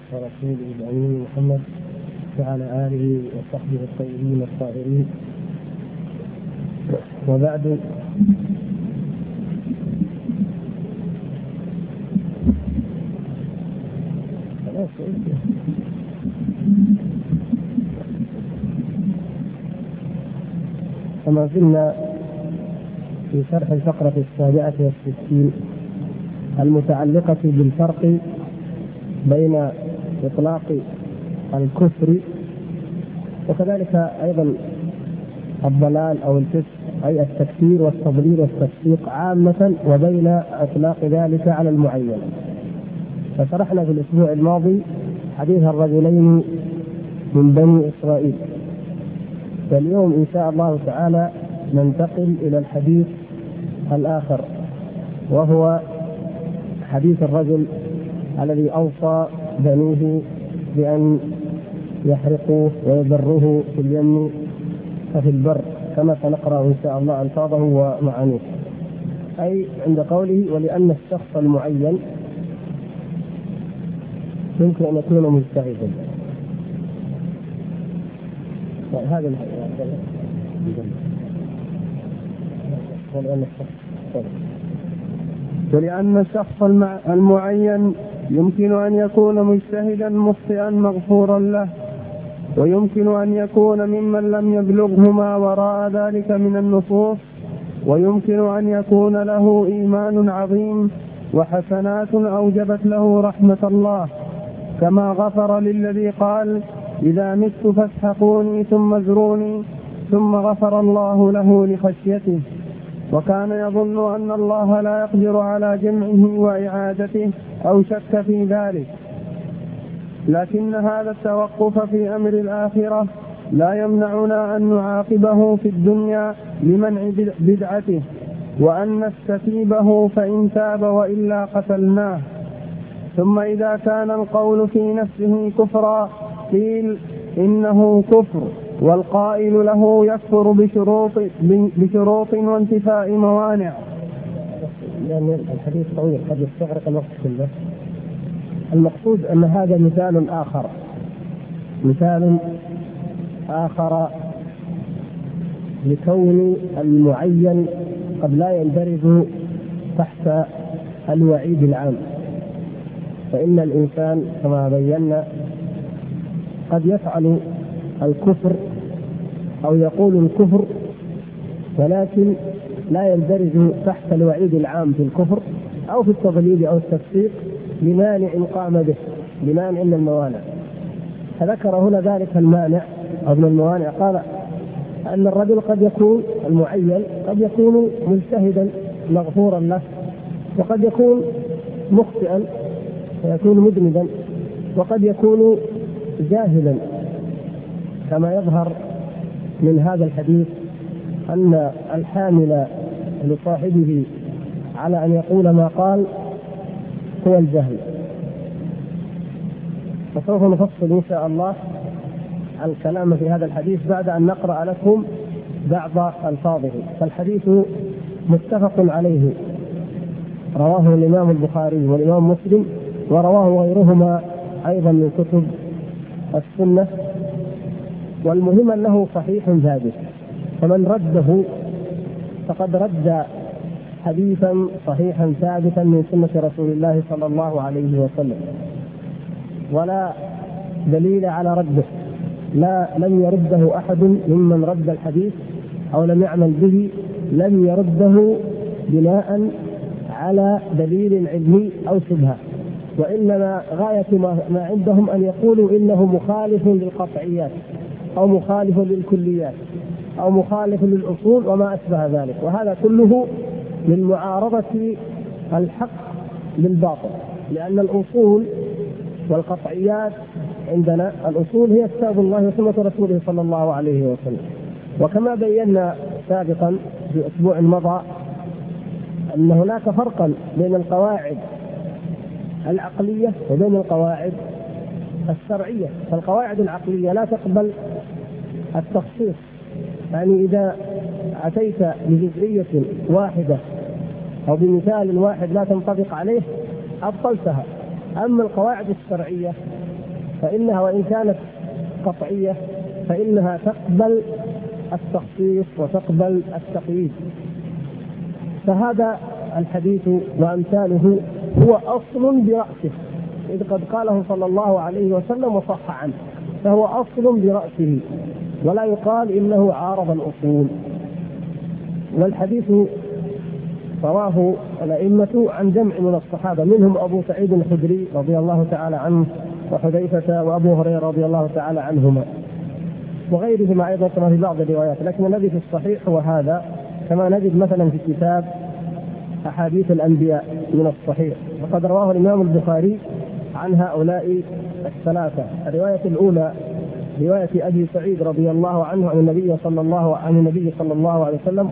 ورسوله الأمين محمد وعلى آله وصحبه الطيبين الطاهرين، وبعد. كما زلنا في شرح الفقرة 67 المتعلقة بالفرق بين إطلاق الكفر وكذلك أيضا الضلال أو الفسق أي التكفير والتضليل والتفسيق عامة، وبين إطلاق ذلك على المعين. فشرحنا في الأسبوع الماضي حديث الرجلين من بني إسرائيل، واليوم إن شاء الله تعالى ننتقل إلى الحديث الآخر، وهو حديث الرجل الذي أوصى بنيه بأن يحرقوه ويذروه في اليم ففي البر، كما سنقرأ إن شاء الله ألفاظه ومعانيه. أي عند قوله ولأن الشخص المعين يمكن أن يكون مجتهدا. هذا ولأن الشخص المعين يمكن أن يكون مجتهدا مخطئا مغفورا له، ويمكن أن يكون ممن لم يبلغه ما وراء ذلك من النصوص، ويمكن أن يكون له إيمان عظيم وحسنات أوجبت له رحمة الله، كما غفر للذي قال إذا مت فاسحقوني ثم ازروني، ثم غفر الله له لخشيته، وكان يظن أن الله لا يقدر على جمعه وإعادته أو شك في ذلك. لكن هذا التوقف في أمر الآخرة لا يمنعنا أن نعاقبه في الدنيا لمنع بدعته، وأن نستتيبه فإن تاب وإلا قتلناه. ثم إذا كان القول في نفسه كفرا قيل إنه كفر، والقائل له يكفر بشروط وانتفاء موانع. يعني الحديث طويل قد يستغرق الوقت كله. المقصود أن هذا مثال آخر لكون المعين قد لا يندرج تحت الوعيد العام. فإن الإنسان كما بينا قد يفعل الكفر أو يقول الكفر، ولكن لا يندرج تحت الوعيد العام في الكفر أو في التضليل أو التفسيق لمانع قام به، لمانع من الموانع. فذكر هنا ذلك المانع أو من الموانع، قال أن الرجل قد يكون المعين قد يكون مجتهدا مغفورا له، وقد يكون مخطئا ويكون مذنبا، وقد يكون جاهلا، كما يظهر من هذا الحديث أن الحامل لصاحبه على أن يقول ما قال هو الجهل. وسوف نفصل إن شاء الله الكلام في هذا الحديث بعد أن نقرأ لكم بعض ألفاظه. فالحديث متفق عليه، رواه الإمام البخاري والإمام مسلم، ورواه غيرهما أيضا من كتب السنة. والمهم أنه صحيح ثابت، فمن رده فقد رد حديثا صحيحا ثابتا من سنة رسول الله صلى الله عليه وسلم، ولا دليل على رده. لم يرده أحد ممن رد الحديث أو لم يعمل به، لم يرده بناء على دليل علمي أو شبهة، وإنما غاية ما عندهم أن يقولوا إنه مخالف للقطعيات أو مخالف للكليات أو مخالف للأصول وما أشبه ذلك. وهذا كله من معارضة الحق بالباطل، لأن الأصول والقطعيات عندنا، الأصول هي كتاب الله وسنة رسوله صلى الله عليه وسلم. وكما بينا سابقا في أسبوع مضى أن هناك فرقا بين القواعد العقلية وبين القواعد الشرعية. فالقواعد العقلية لا تقبل التخصيص، يعني إذا أتيت بجزئية واحدة أو بمثال واحد لا تنطبق عليه أبطلتها. أما القواعد الشرعية فإنها وإن كانت قطعية فإنها تقبل التخصيص وتقبل التقييد. فهذا الحديث وأمثاله هو أصل برأسه، إذ قد قاله صلى الله عليه وسلم وصح عنه، فهو أصل برأسه ولا يقال إنه عارض الأصول. والحديث رواه الأئمة عن جمع من الصحابة، منهم أبو سعيد الخدري رضي الله تعالى عنه، وحذيفة وأبو هريرة رضي الله تعالى عنهما، وغيرهما أيضا كما في بعض الروايات. لكن الذي في الصحيح هو هذا، كما نجد مثلا في كتاب أحاديث الأنبياء من الصحيح، وقد رواه الإمام البخاري عن هؤلاء الثلاثة. الرواية الأولى رواية أبي سعيد رضي الله عنه عن النبي صلى الله عليه وسلم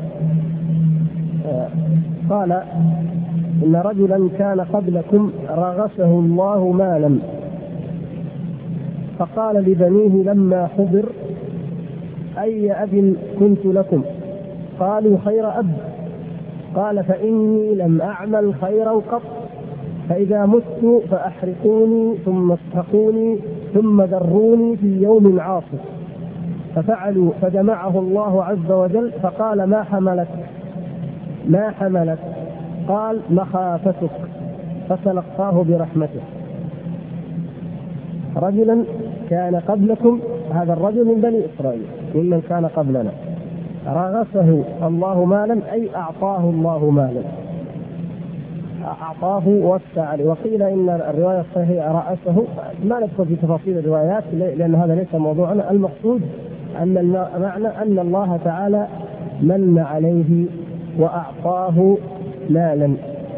قال: إن رجلا كان قبلكم رغسه الله مالا، فقال لبنيه لما حضر: أي أب كنت لكم؟ قالوا: خير أب. قال: فإني لم أعمل خيرا قط، فإذا مت فأحرقوني ثم اسحقوني ثم ذروني في يوم عاصف. ففعلوا، فجمعه الله عز وجل فقال: ما حملك؟ قال: مخافتك، فتلقاه برحمته. رجلا كان قبلكم، هذا الرجل من بني إسرائيل ممن كان قبلنا، رغسه الله مالا أي أعطاه الله مالا، أعطاه ووسع عليه. وقيل إن الرواية الصحيحة رأسه، ما ندخل في تفاصيل الروايات لأن هذا ليس موضوعنا. المقصود أن معنى أن الله تعالى من عليه وأعطاه مالا.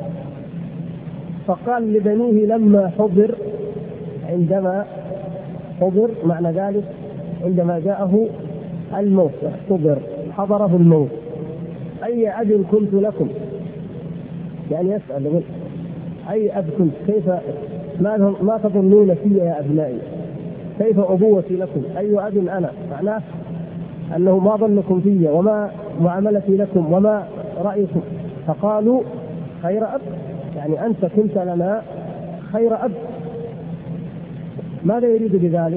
فقال لبنيه لما حضر، عندما حضر معنى ذلك عندما جاءه الموت، حضره الموت: أي أب كنت لكم؟ يعني يسأل يقول: أي أب كنت؟ كيف ما تظنون في يا أبنائي؟ كيف أبوتي لكم؟ أي أب أنا؟ معناه أنه ما ظنكم في وما معاملتي لكم وما رأيكم. فقالوا: خير أب، يعني أنت كنت لنا خير أب. ماذا يريد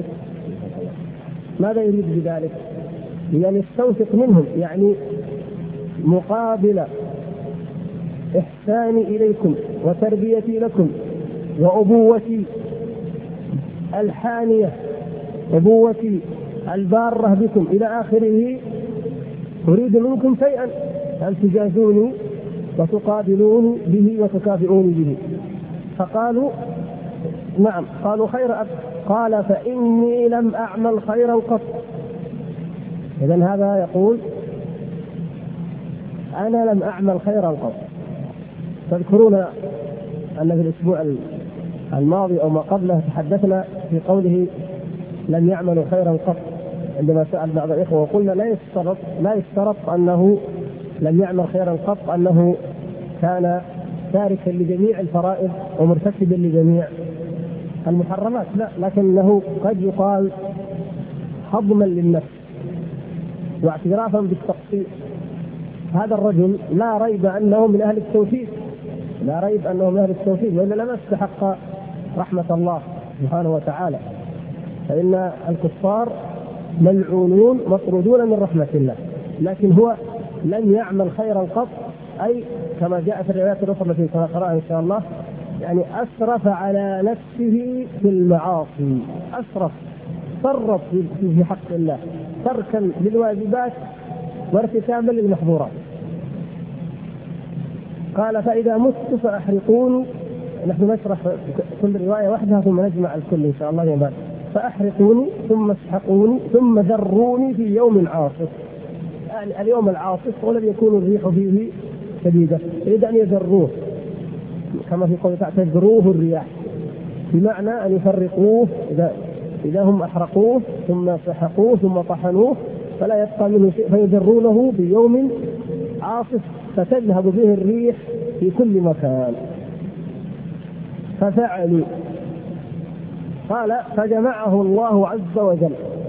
بذلك؟ يعني يستوثق منهم، يعني مقابل إحساني إليكم وتربيتي لكم وأبوتي الحانية، أبوتي البارة بكم إلى آخره، أريد منكم شيئا أن تجازوني وتقابلوني به وتكافئوني به. فقالوا: نعم. قالوا: خير أب. قال: فإني لم أعمل خيرا قط. إذن هذا يقول: أنا لم أعمل خيرا قط. تذكرون أن في الأسبوع الماضي أو ما قبله تحدثنا في قوله لم يعملوا خيرا قط، عندما سأل بعض الإخوة وقلنا لا يشترط أنه لم يعمل خيرا قط أنه كان تاركا لجميع الفرائض ومرتكبا لجميع المحرمات، لا، لكنه قد يقال هضما للنفس واعترافا بالتقصير. هذا الرجل لا ريب أنه من أهل التوحيد، وإلا لما استحق رحمة الله سبحانه وتعالى، فإن الكفار ملعونون مطرودون من رحمة الله. لكن هو لم يعمل خيرا قط، أي كما جاء في الروايات الأخرى التي سنقرأها إن شاء الله، يعني أسرف على نفسه في المعاصي، فرط في حق الله، تركا للواجبات وارتكابا للمحظورات. قال: فإذا مت فأحرقوني. نحن نشرح كل رواية وحدها ثم نجمع الكل إن شاء الله يوم بعد. فأحرقوني ثم اسحقوني ثم ذروني في يوم عاصف. يعني اليوم العاصف والذي يكون الريح فيه شديدة، يريد أن يذروه كما في قوله تعالى: تذروه الرياح، بمعنى أن يفرقوه إذا هم أحرقوه ثم سحقوه ثم طحنوه فلا يبقى منه شيء، فيذرونه بيوم عاصف فتذهب به الريح في كل مكان. ففعلوا. قال: فجمعه الله عز وجل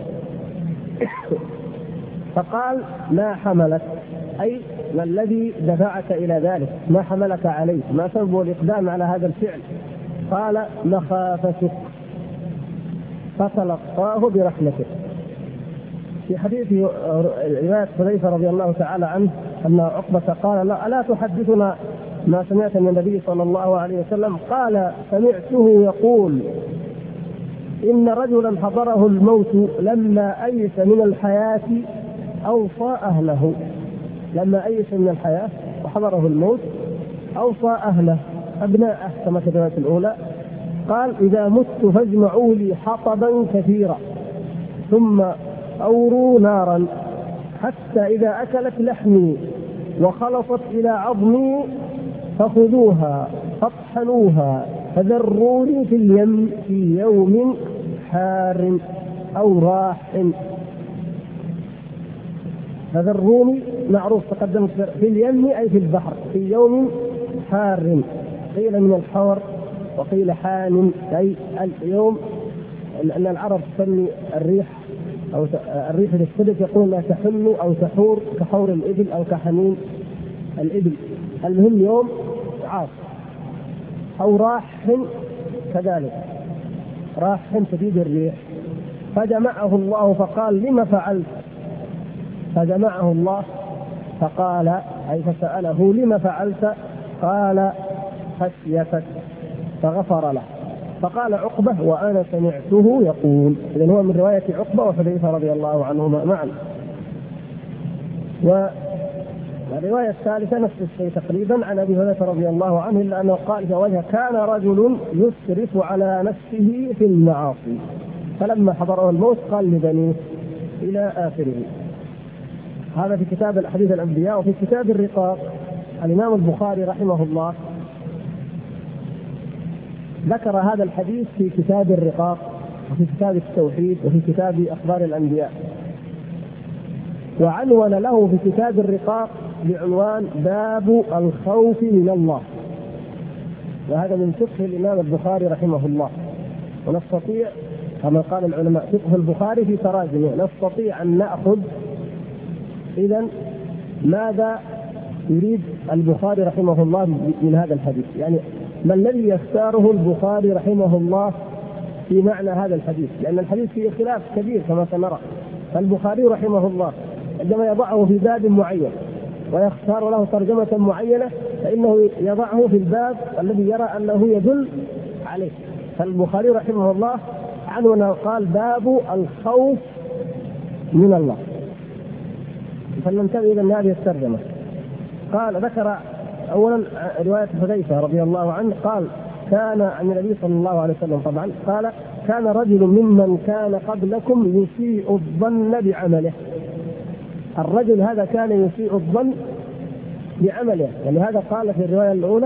فقال: ما حملك؟ أي ما الذي دفعك إلى ذلك؟ ما حملك عليه؟ ما سبب الإقدام على هذا الفعل؟ قال: مخافتك. فتلقاه برحمته. في حديث رواية حذيفة رضي الله تعالى عنه أن عقبة قال: لا ألا تحدثنا ما سمعت من النبي صلى الله عليه وسلم؟ قال: سمعته يقول: إن رجلا حضره الموت لما أيس من الحياة أوصى أهله. لما أيس من الحياة وحضره الموت أوصى أهله أبناءه كما في الرواية الأولى. قال: إذا مت فاجمعوا لي حطبا كثيرا ثم أوروا نارا حتى إذا أكلت لحمي وخلصت إلى عظمي فخذوها فاطحنوها فذروني في اليم في يوم حار أو راح. فذروني معروف تقدم في اليم أي في البحر، في يوم حار، قيل من الحور وقيل حان أي اليوم، لأن العرب تسمي الريح أو الريح للصدق يقول لا تحل أو تحور كحور الإبل أو كحنين الإبل. المهم يوم عاص. أو راح كذلك، راح شديد الريح. فجمعه الله فقال: لما فعلت؟ فجمعه الله فقال أي فسأله: لما فعلت؟ قال: خشيتك. فغفر له. فقال عقبة: وأنا سمعته يقول. إذن هو من رواية عقبة وحذيفة رضي الله عنهما معا. والرواية الثالثة نفس الشيء تقريبا عن أبي هريرة رضي الله عنه، إلا أنه قال في وجهه: كان رجل يسرف على نفسه في المعاصي فلما حضره الموت قال لبنيه إلى آخره. هذا في كتاب الأحاديث الأنبياء. وفي كتاب الرقاق الإمام البخاري رحمه الله ذكر هذا الحديث في كتاب الرقاق وفي كتاب التوحيد وفي كتاب أخبار الأنبياء، وعنون له في كتاب الرقاق بعنوان باب الخوف من الله. وهذا من فقه الإمام البخاري رحمه الله. ونستطيع كما قال العلماء فقه البخاري في تراجمه، نستطيع أن نأخذ إذن ماذا يريد البخاري رحمه الله من هذا الحديث، يعني ما الذي يختاره البخاري رحمه الله في معنى هذا الحديث، لأن الحديث فيه خلاف كبير كما سنرى. فالبخاري رحمه الله عندما يضعه في باب معين ويختار له ترجمة معينة فإنه يضعه في الباب الذي يرى أنه يدل عليه. فالبخاري رحمه الله عنونا قال: باب الخوف من الله. فلننتبه إلى هذه الترجمة. قال ذكر أولا رواية حذيفة رضي الله عنه قال: كان عن النبي صلى الله عليه وسلم طبعا قال: كان رجل ممن كان قبلكم يسيء الظن بعمله. الرجل هذا كان يسيء الظن بعمله، يعني هذا قال في الرواية الأولى: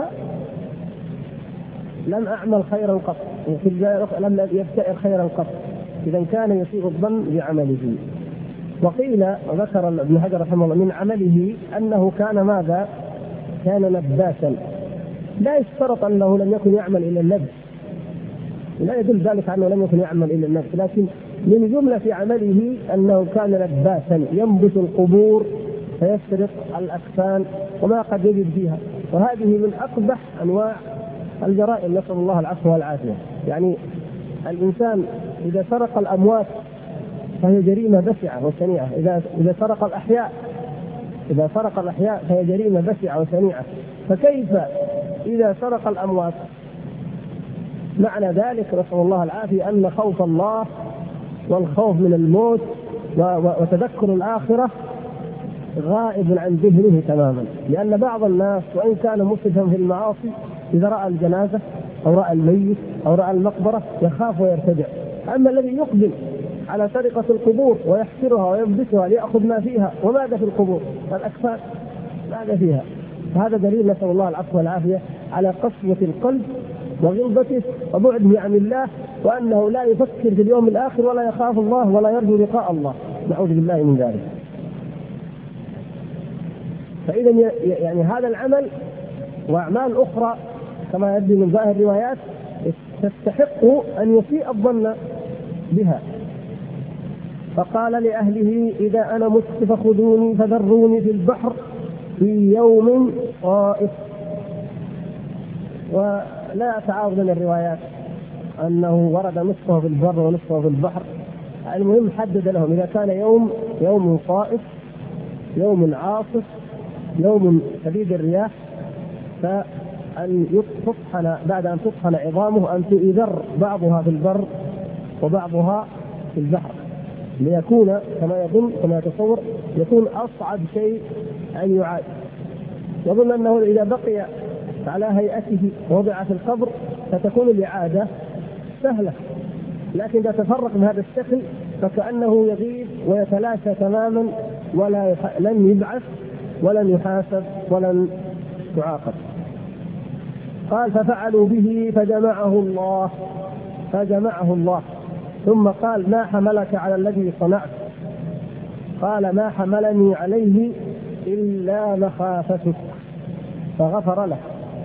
لم أعمل خيرا قط، وفي الرواية لم يفتئر خيرا قط. إذا كان يسيء الظن بعمله. وقيل وذكر ابن حجر رحمه الله من عمله أنه كان ماذا؟ كان نباسا. لا يشترط أنه لم يكن يعمل إلى النبس، لا يدل ذلك أنه لم يكن يعمل إلى النبس، لكن من جملة عمله أنه كان نباسا ينبت القبور فيسرق الأكفان وما قد يجد فيها. وهذه من أقبح أنواع الجرائم، نسأل الله العفو والعافية. يعني الإنسان إذا سرق الأموات فهي جريمة بشعة وشنيعة. إذا سرق الأحياء فهي جريمة بشعة وشنيعة، فكيف إذا سرق الأموات؟ معنى ذلك نسأل الله العافية أن خوف الله والخوف من الموت وتذكر الآخرة غائب عن ذهنه تماما. لأن بعض الناس وإن كان مسرفا في المعاصي إذا رأى الجنازة أو رأى الميت أو رأى المقبرة يخاف ويرتجع. أما الذي يقبل على سرقة القبور ويحفرها وينبتها ليأخذ ما فيها، وماذا في القبور؟ الأكفان ماذا فيها؟ فهذا دليل نسأل الله العفو والعافية على قسوة القلب وغلظته وبعده عن الله، وأنه لا يفكر في اليوم الآخر ولا يخاف الله ولا يرجو لقاء الله، نعوذ بالله من ذلك. فإذا يعني هذا العمل وأعمال أخرى كما يبدو من ظاهر الروايات تستحق أن يسيء الظن بها. فقال لأهله: إذا أنا مت فخذوني فذروني في البحر في يوم طائف. ولا تعارض من الروايات، أنه ورد نصفه في البر ونصفه في البحر. المهم حدد لهم إذا كان يوم صائف، يوم عاصف، يوم شديد الرياح، فأن تطحن بعد أن تطحن عظامه أن تؤذر بعضها في البر وبعضها في البحر، ليكون كما يتصور يكون أصعب شيء أن يعاد. يظن أنه إذا بقي على هيئته ووضع في القبر فتكون الإعادة سهلة، لكن إذا تفرق بهذا الشكل فكأنه يغيب ويتلاشى تماما لن يبعث ولن يحاسب ولن يعاقب. قال ففعلوا به فجمعه الله ثم قال ما حملك على الذي صنعت؟ قال ما حملني عليه إلا مخافتك، فغفر له.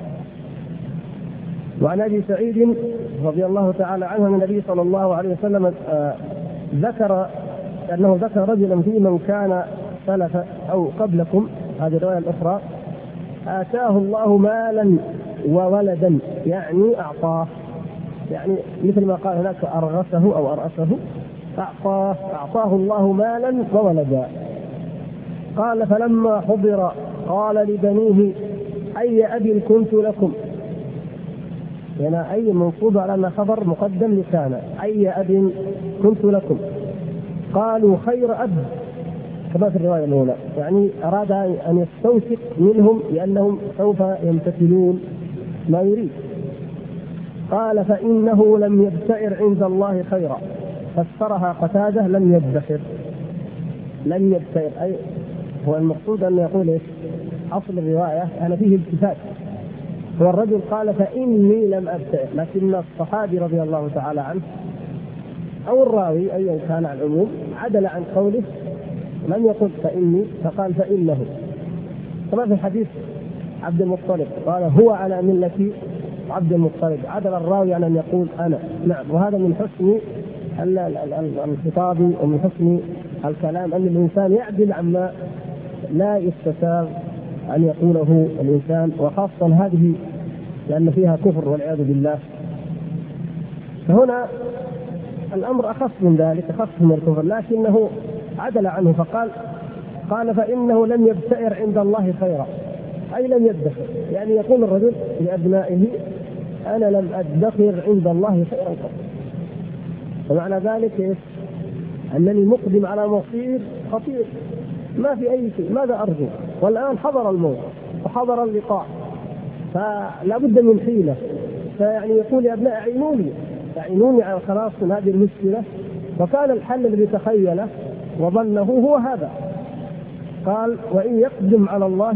وعن أبي سعيد رضي الله تعالى عنه أن النبي صلى الله عليه وسلم ذكر رجلا في من كان سلف أو قبلكم، هذه الرواية الأخرى، آتاه الله مالا وولدا، يعني أعطاه، يعني مثل ما قال هناك أرغسه أو أرأسه، أعطاه الله مالا وولدا. قال فلما حضر قال لبنيه أي أب كنت لكم؟ يعني أي منصوب على أن خبر مقدم لكان، أي أب كنت لكم؟ قالوا خير أب، كما في الرواية الأولى، يعني أراد أن يستوثق منهم لأنهم سوف يمتثلون ما يريد. قال فإنه لم يبتئر عند الله خيرا، فسرها قتادة لم يبتئر، أي هو المقصود أن يقول إيش؟ أصل الرواية أنا فيه التفات، هو الرجل قال فإني لم أبتئر، لكن الصحابي رضي الله تعالى عنه أو الراوي أيا كان على العموم عدل عن قوله، لم يقل فإني فقال فإنه، كما في حديث عبد المطلب قال هو على ملة عبد المطلب، عدل الراوي عن أن يقول أنا. نعم، وهذا من حسن الخطاب ومن حسن الكلام أن الإنسان يعدل عما لا يستساغ أن يقوله الإنسان، وخاصة هذه لأن فيها كفر والعياذ بالله. فهنا الأمر أخف من ذلك، أخف من الكفر، لكنه عدل عنه فقال فإنه لم يبتئر عند الله خيرا، أي لم يدخر، يعني يقول الرجل لأبنائه أنا لم أدخر عند الله خيرا قط. ومعنى ذلك أنني مقدم على مصير خطير ما في أي شيء، ماذا أرجو؟ والآن حضر الموت وحضر اللقاء، فلا بد من حيلة. فيعني يقول يا أبناء أعينوني على الخلاص من هذه المشكلة. وكان الحل الذي تخيله وظنه هو هذا، قال وإن يقدم على الله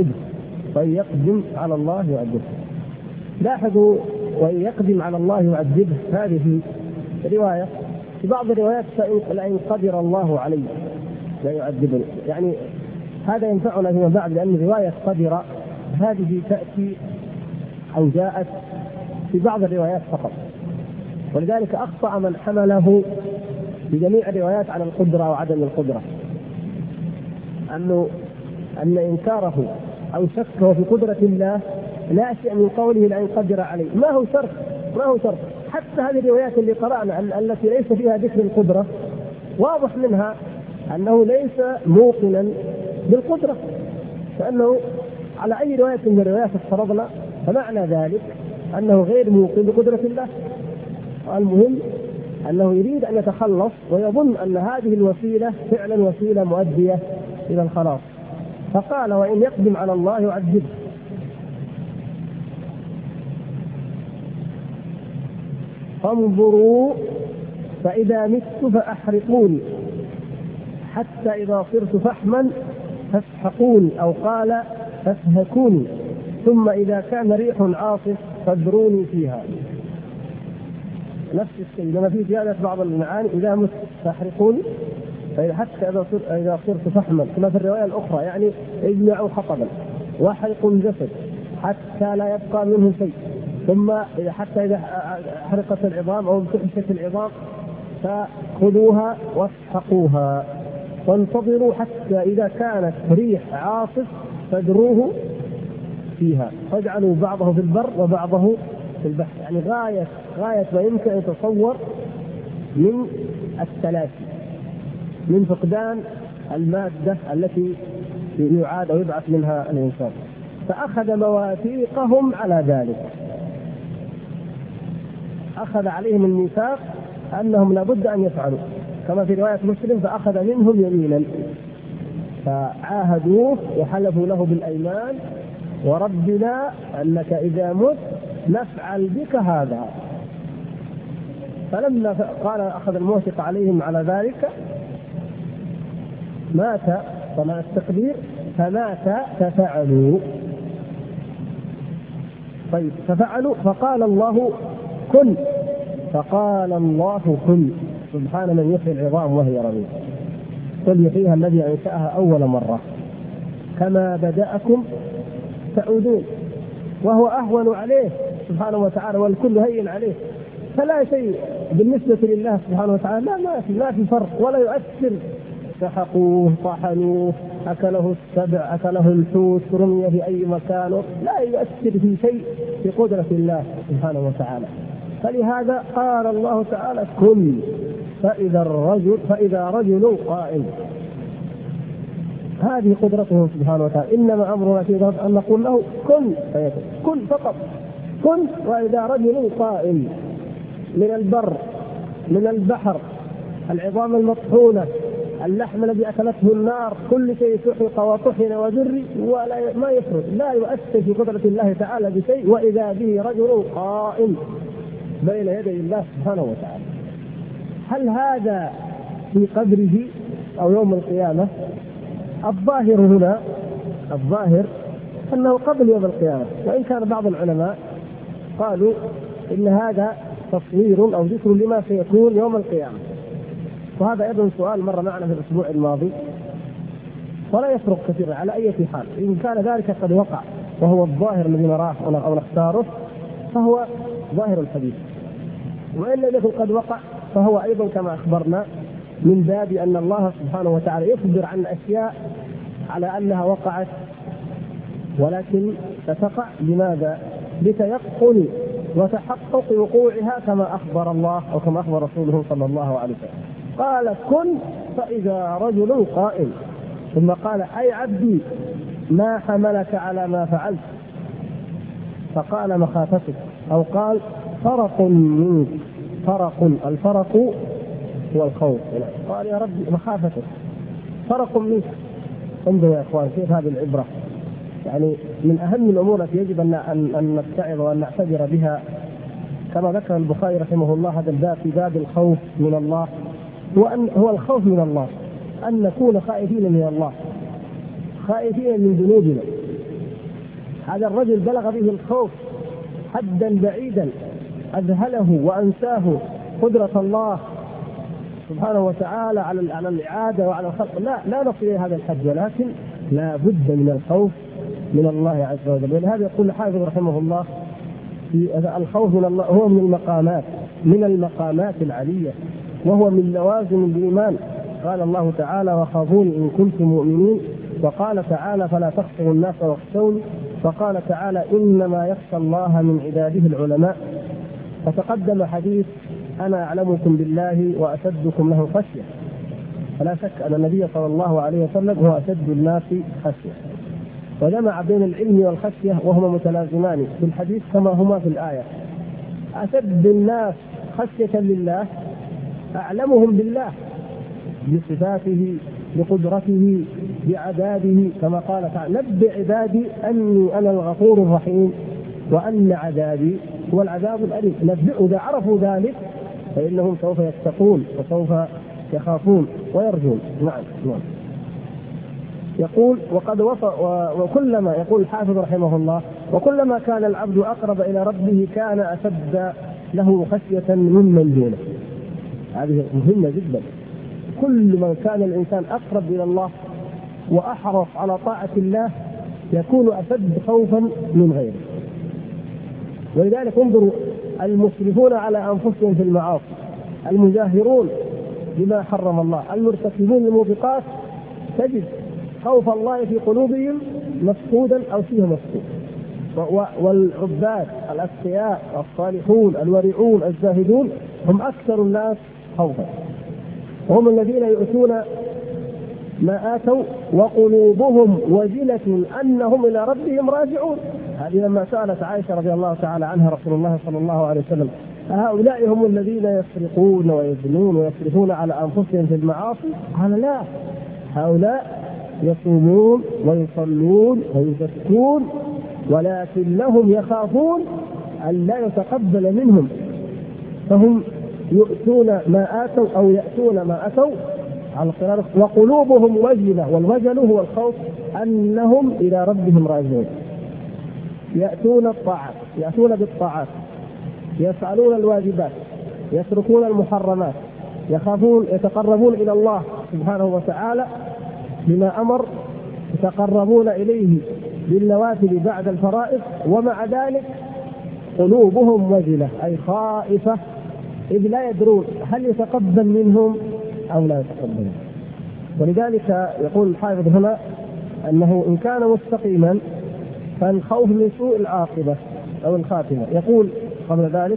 يعذبه. لاحظوا وإن يقدم على الله يعذبه، هذه رواية. في بعض الروايات لئن قدر الله عليه لا يعذبني، يعني هذا ينفعنا فيما بعد، لأن رواية قدر هذه تأتي أو جاءت في بعض الروايات فقط، ولذلك أخطأ من حمله بجميع الروايات على القدرة وعدم القدرة، أن إنكاره أو شكه في قدرة الله ناشئ من قوله لئن قدر عليه، ما هو شرط. حتى هذه الروايات اللي قرأنا التي ليس فيها ذكر القدرة واضح منها أنه ليس موقنا بالقدرة، فأنه على أي رواية من الروايات افترضنا فمعنى ذلك أنه غير موقن بقدرة الله. المهم أنه يريد أن يتخلص ويظن أن هذه الوسيلة فعلا وسيلة مؤدية إلى الخلاص، فقال وإن يقدم على الله يعذبه. فانظروا فإذا مت فأحرقوني حتى إذا صرت فحما فاسحقوني، أو قال فاسهكوني، ثم إذا كان ريح عاصف فادروني فيها. نفس الشيء لما في زيادة بعض المعاني إذا مت فأحرقوني، حتى إذا صرت فحما، كما في الرواية الأخرى يعني اجمعوا حطبا واحرقوا الجسد حتى لا يبقى منه شيء، ثم حتى إذا حرقت العظام أو انتحشت العظام فخذوها واسحقوها، وانتظروا حتى إذا كانت ريح عاصف فادروه فيها، فاجعلوا بعضه في البر وبعضه في البحث، يعني غاية ما يمكن أن يتصور من التلاشي، من فقدان المادة التي يعاد أو يبعث منها الإنسان. فأخذ مواثيقهم على ذلك، أخذ عليهم الميثاق أنهم لابد أن يفعلوا، كما في رواية مسلم فأخذ منهم يمينا، فعاهدوه وحلفوا له بالأيمان وربنا أنك إذا مت نفعل بك هذا. فلما قال أخذ الموثق عليهم على ذلك مات، طبعا التقدير فمات ففعلوا. طيب ففعلوا فقال الله كن، فقال الله كن. سبحان من يحيي العظام وهي رميم، قل يحييها الذي أنشأها أول مرة كما بدأكم تعودون، وهو أهون عليه سبحانه وتعالى والكل هين عليه، فلا شيء بالنسبة لله سبحانه وتعالى، لا في فرق ولا يؤثر. سحقوه طحنوه أكله السبع أكله الحوت رمي في أي مكان، لا يؤثر في شيء في قدرة الله سبحانه وتعالى. فلهذا قال الله تعالى كن، فإذا رجل قائم، هذه قدرته سبحانه وتعالى. إنما أمرنا في ذلك أن نقول له كن فيكون، كن فقط، كن. وإذا رجل قائم من البر من البحر، العظام المطحونة، اللحم الذي أكلته النار، كل شيء سحق وطحن وجري ولا ما يفرد، لا يؤثر في قدرة الله تعالى بشيء. وإذا به رجل قائم بين يدي الله سبحانه وتعالى. هل هذا في قبره أو يوم القيامة؟ الظاهر هنا، الظاهر أنه قبل يوم القيامة، وإن كان بعض العلماء قالوا إن هذا تصوير أو ذكر لما سيكون يوم القيامة. وهذا أيضا سؤال مر معنا في الأسبوع الماضي، ولا يفرق كثيرا على أي حال. إن كان ذلك قد وقع وهو الظاهر الذي نراه أو نختاره فهو ظاهر الحديث، وإن لم يكن قد وقع فهو أيضا كما أخبرنا من باب أن الله سبحانه وتعالى يخبر عن أشياء على أنها وقعت ولكن ستقع. لماذا؟ لتيقن وتحقق وقوعها كما أخبر الله أو كما أخبر رسوله صلى الله عليه وسلم. قال كن فإذا رجل قائم، ثم قال أي عبدي ما حملك على ما فعلت؟ فقال مخافتك، أو قال فرق منك. الفرق هو الخوف. قال يا ربي مخافتك، فرق منك. انظروا يا اخوان كيف هذه العبره، يعني من اهم الامور التي يجب ان نتعظ وان نعتبر بها. كما ذكر البخاري رحمه الله هذا الباب في باب الخوف من الله، هو الخوف من الله، ان نكون خائفين من الله، خائفين من ذنوبنا. هذا الرجل بلغ به الخوف حدا بعيدا، أذهله وأنساه قدرة الله سبحانه وتعالى على الإعادة وعلى الخلق. لا نصل إلى هذا الحد، ولكن لا بد من الخوف من الله عز وجل. ولهذا يقول الحافظ رحمه الله في الخوف من الله هو من المقامات العلية، وهو من لوازم الإيمان. قال الله تعالى وخافوني إن كنتم مؤمنين، وقال تعالى فلا تخشوا الناس واخشوني، وقال تعالى إنما يخشى الله من عباده العلماء. فتقدم حديث أنا أعلمكم بالله وأشدكم له خشية، فلا شك أن النبي صلى الله عليه وسلم هو أشد الناس خشية، وجمع بين العلم والخشية وهما متلازمان في الحديث كما هما في الآية. أشد الناس خشية لله أعلمهم بالله بصفاته بقدرته بعذابه، كما قال تعالى نبئ عبادي أني أنا الغفور الرحيم وأن عذابي هو العذاب الأليم. نبئ إذا عرفوا ذلك فإنهم سوف يتقون وسوف يخافون ويرجون. نعم. يقول وكلما يقول الحافظ رحمه الله وكلما كان العبد أقرب إلى ربه كان أشد له خشية ممن دونه. هذه مهمة جدا. كل ما كان الإنسان أقرب إلى الله وأحرص على طاعة الله يكون أشد خوفا من غيره. ولذلك انظروا المسرفون على أنفسهم في المعاصي، المجاهرون بما حرم الله، المرتكبون للموبقات، تجد خوف الله في قلوبهم مفقودا أو فيه مفقود. والعباد الأتقياء الصالحون الورعون الزاهدون هم أكثر الناس خوفا، هم الذين يؤتون ما آتوا وقلوبهم وجلة أنهم إلى ربهم راجعون. هذه لما سألت عائشة رضي الله تعالى عنها رسول الله صلى الله عليه وسلم: هؤلاء هم الذين يسرقون ويزنون ويسرفون على أنفسهم في المعاصي؟ قال: لا، هؤلاء يصومون ويصلون ويزكون ولكنهم يخافون أن لا يتقبل منهم، فهم يؤتون ما آتوا أو يأتون ما أتوا على القرار وقلوبهم وجلة، والوجل هو الخوف أنهم إلى ربهم راجعون. يأتون الطاعات، يأتون بالطاعات، يفعلون الواجبات، يتركون المحرمات، يخافون، يتقربون إلى الله سبحانه وتعالى بما أمر، يتقربون إليه بالنوافل بعد الفرائض، ومع ذلك قلوبهم وجلة أي خائفة، إذ لا يدرون هل يتقبل منهم أو لا يتقبل. ولذلك يقول الحافظ هنا أنه إن كان مستقيما فالخوف من سوء العاقبة أو الخاتمة. يقول قبل ذلك: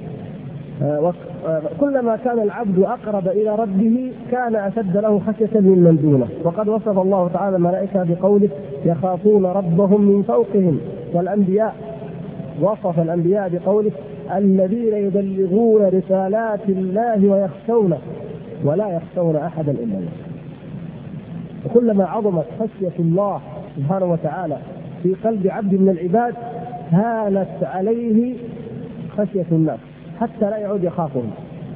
كلما كان العبد أقرب إلى ربه كان أشد له خشية ممن دونه. وقد وصف الله تعالى الملائكة بقوله: يخافون ربهم من فوقهم. والأنبياء وصف الأنبياء بقوله: الذين يبلغون رسالات الله ويخشونه ولا يخشون أحدا إلا الله. وكلما عظمت خشية الله سبحانه وتعالى في قلب عبد من العباد هانت عليه خشية الناس حتى لا يعود يخافهم.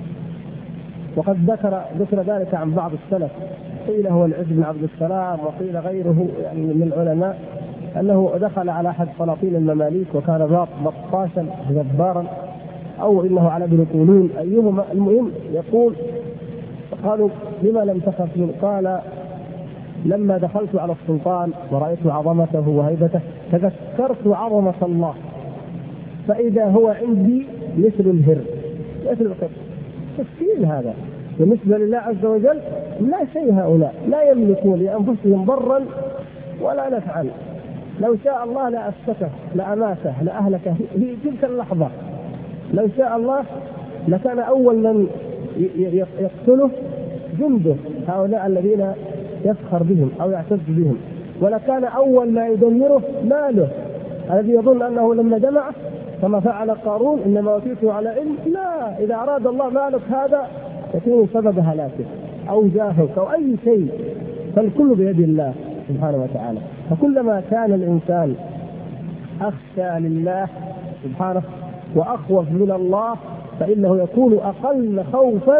وقد ذكر ذلك عن بعض السلف، قيل هو العز بن عبد السلام وقيل غيره يعني من العلماء، أنه دخل على أحد سلاطين المماليك وكان بطاشا جبارا، أو إنه على ابن طولون، أيهما. المهم يقول: قالوا: لما لم تخف منه؟ قال: لما دخلت على السلطان ورأيت عظمته وهيبته تذكرت عظمة الله، فإذا هو عندي مثل الهر، مثل القط. تفكير هذا بالنسبة لله عز وجل لا شيء. هؤلاء لا يملكون لأنفسهم ضرا ولا نفعا، لو شاء الله لأسكته لأماته لأهلكه في تلك اللحظة، لو شاء الله لكان أول من يقتله جنده، هؤلاء الذين يفخر بهم أو يعتز بهم، ولكان أول ما يدمره ماله الذي يظن أنه لما جمعه كما فعل قارون إنما أوتيته على علم. لا، إذا أراد الله مالك هذا يكون سبب هلاكه أو جاهك أو أي شيء، فالكل بيد الله سبحانه وتعالى. فكلما كان الإنسان أخشى لله سبحانه وأخوف من الله فإنه يكون أقل خوفا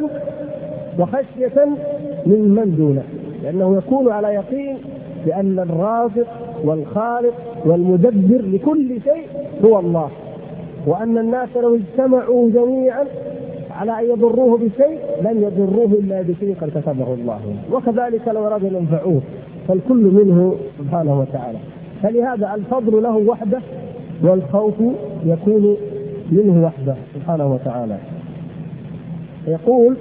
وخشية من دونه، لأنه يكون على يقين بأن الرازق والخالق والمدبر لكل شيء هو الله، وأن الناس لو اجتمعوا جميعا على أن يضروه بشيء لن يضروه إلا بشيء قد كتبه الله، وكذلك لو أرادوا أن ينفعوه، فالكل منه سبحانه وتعالى. فلهذا الفضل له وحده والخوف يكون منه وحده سبحانه وتعالى. يقول: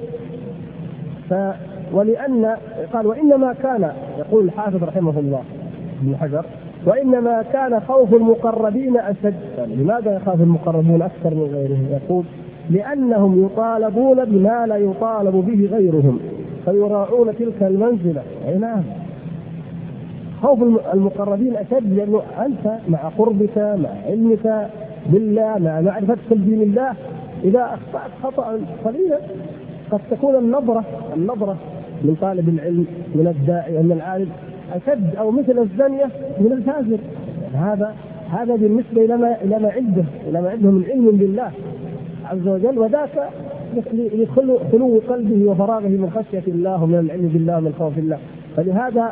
ولأن قال: وإنما كان، يقول الحافظ رحمه الله ابن حجر: وإنما كان خوف المقربين أشد. لماذا يخاف المقربون أكثر من غيرهم؟ يقول: لأنهم يطالبون بما لا يطالب به غيرهم فيراعون تلك المنزلة. أي نعم، خوف المقربين أشد، لأنه أنت مع قربك مع علمك بالله مع معرفتك بدين الله إذا أخطأت خطأ قليلا قد تكون النظرة من طالب العلم من الداعي من العالم أشد أو مثل الزانية من الفاجر. هذا بالنسبة إلى ما عنده من علم بالله عز وجل، وذاك لخلو قلبه وفراغه من خشية الله ومن العلم بالله ومن خوف الله. فلهذا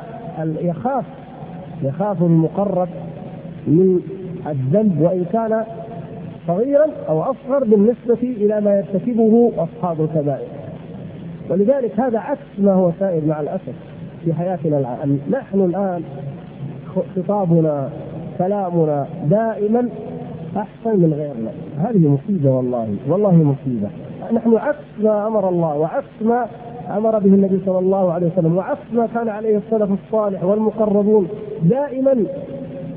يخاف المقرب من الذنب وإن كان صغيرا أو أصغر بالنسبة إلى ما يرتكبه أصحاب الكبائر. ولذلك هذا عكس ما هو سائر مع الأسف في حياتنا الآن. نحن الآن خطابنا كلامنا دائما أحسن من غيرنا. هذه مصيبة، والله مصيبة. نحن عكس ما أمر الله وعكس ما أمر به النبي صلى الله عليه وسلم وعكس ما كان عليه السلف الصالح والمقربون. دائما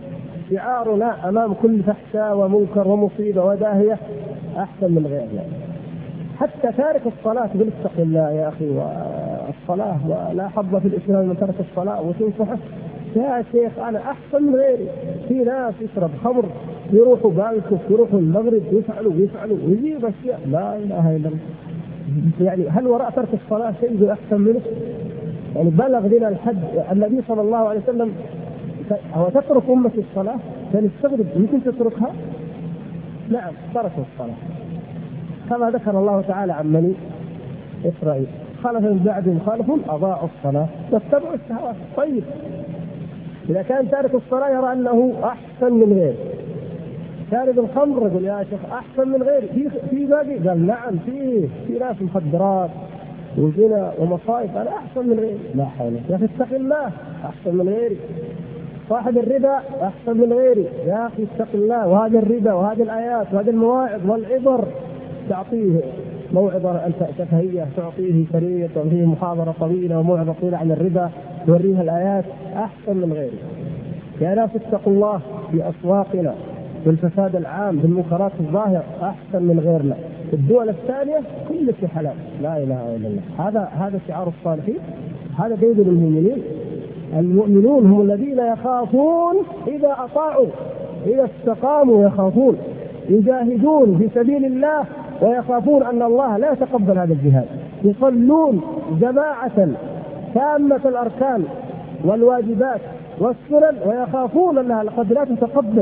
شعارنا أمام كل فحشاء ومنكر ومصيبة وداهية أحسن من غيرنا. حتى تارك الصلاة تقول اتق الله يا أخي، والصلاة ولا حظ في الإسلام من ترك الصلاة، وتنصحه يا شيخ أنا أحسن من غيري. في ناس يشرب خمر يروحوا بالكف يروحوا المغرب يفعلوا ويجيب أشياء لا إله إلا الله. يعني هل وراء ترك الصلاة شيء أحسن منه؟ يعني بلغ بنا الحد. النبي صلى الله عليه وسلم هو تترك أمة الصلاة فنستغرب يمكن تتركها؟ نعم تركوا الصلاة كما ذكر الله تعالى عن بني إسرائيل خلف من بعدهم خلف أضاعوا الصلاة واتبعوا الشهوات. طيب إذا كان تارك الصلاة يرى أنه أحسن من غيره، شارب الخمر يقول يا شيخ أحسن من غيري، في باقي قال نعم في ناس مخدرات وزنا ومصائب أنا أحسن من غيري. لا حول يا أخي اتق الله أحسن من غيري. صاحب الربا أحسن من غيري يا أخي اتق الله. وهذا الربا وهذه الآيات وهذه المواعظ والعبر تعطيه موعظة شفهية، تعطيه شريط وفيه محاضرة طويلة وموعظة طويلة عن الربا توريها الآيات أحسن من غيره. يا ناس اتقوا الله في أسواقنا، في الفساد العام، في المنكرات الظاهرة أحسن من غيرنا. في الدول الثانية كل شيء حلال لا إله إلا الله. هذا شعار الصالحين، هذا دليل المؤمنين. المؤمنون هم الذين يخافون إذا أطاعوا، إذا استقاموا يخافون، يجاهدون في سبيل الله ويخافون أن الله لا يتقبل هذا الجهاد، يصلون جماعة تامة الأركان والواجبات والسنن ويخافون أنها قد لا تتقبل،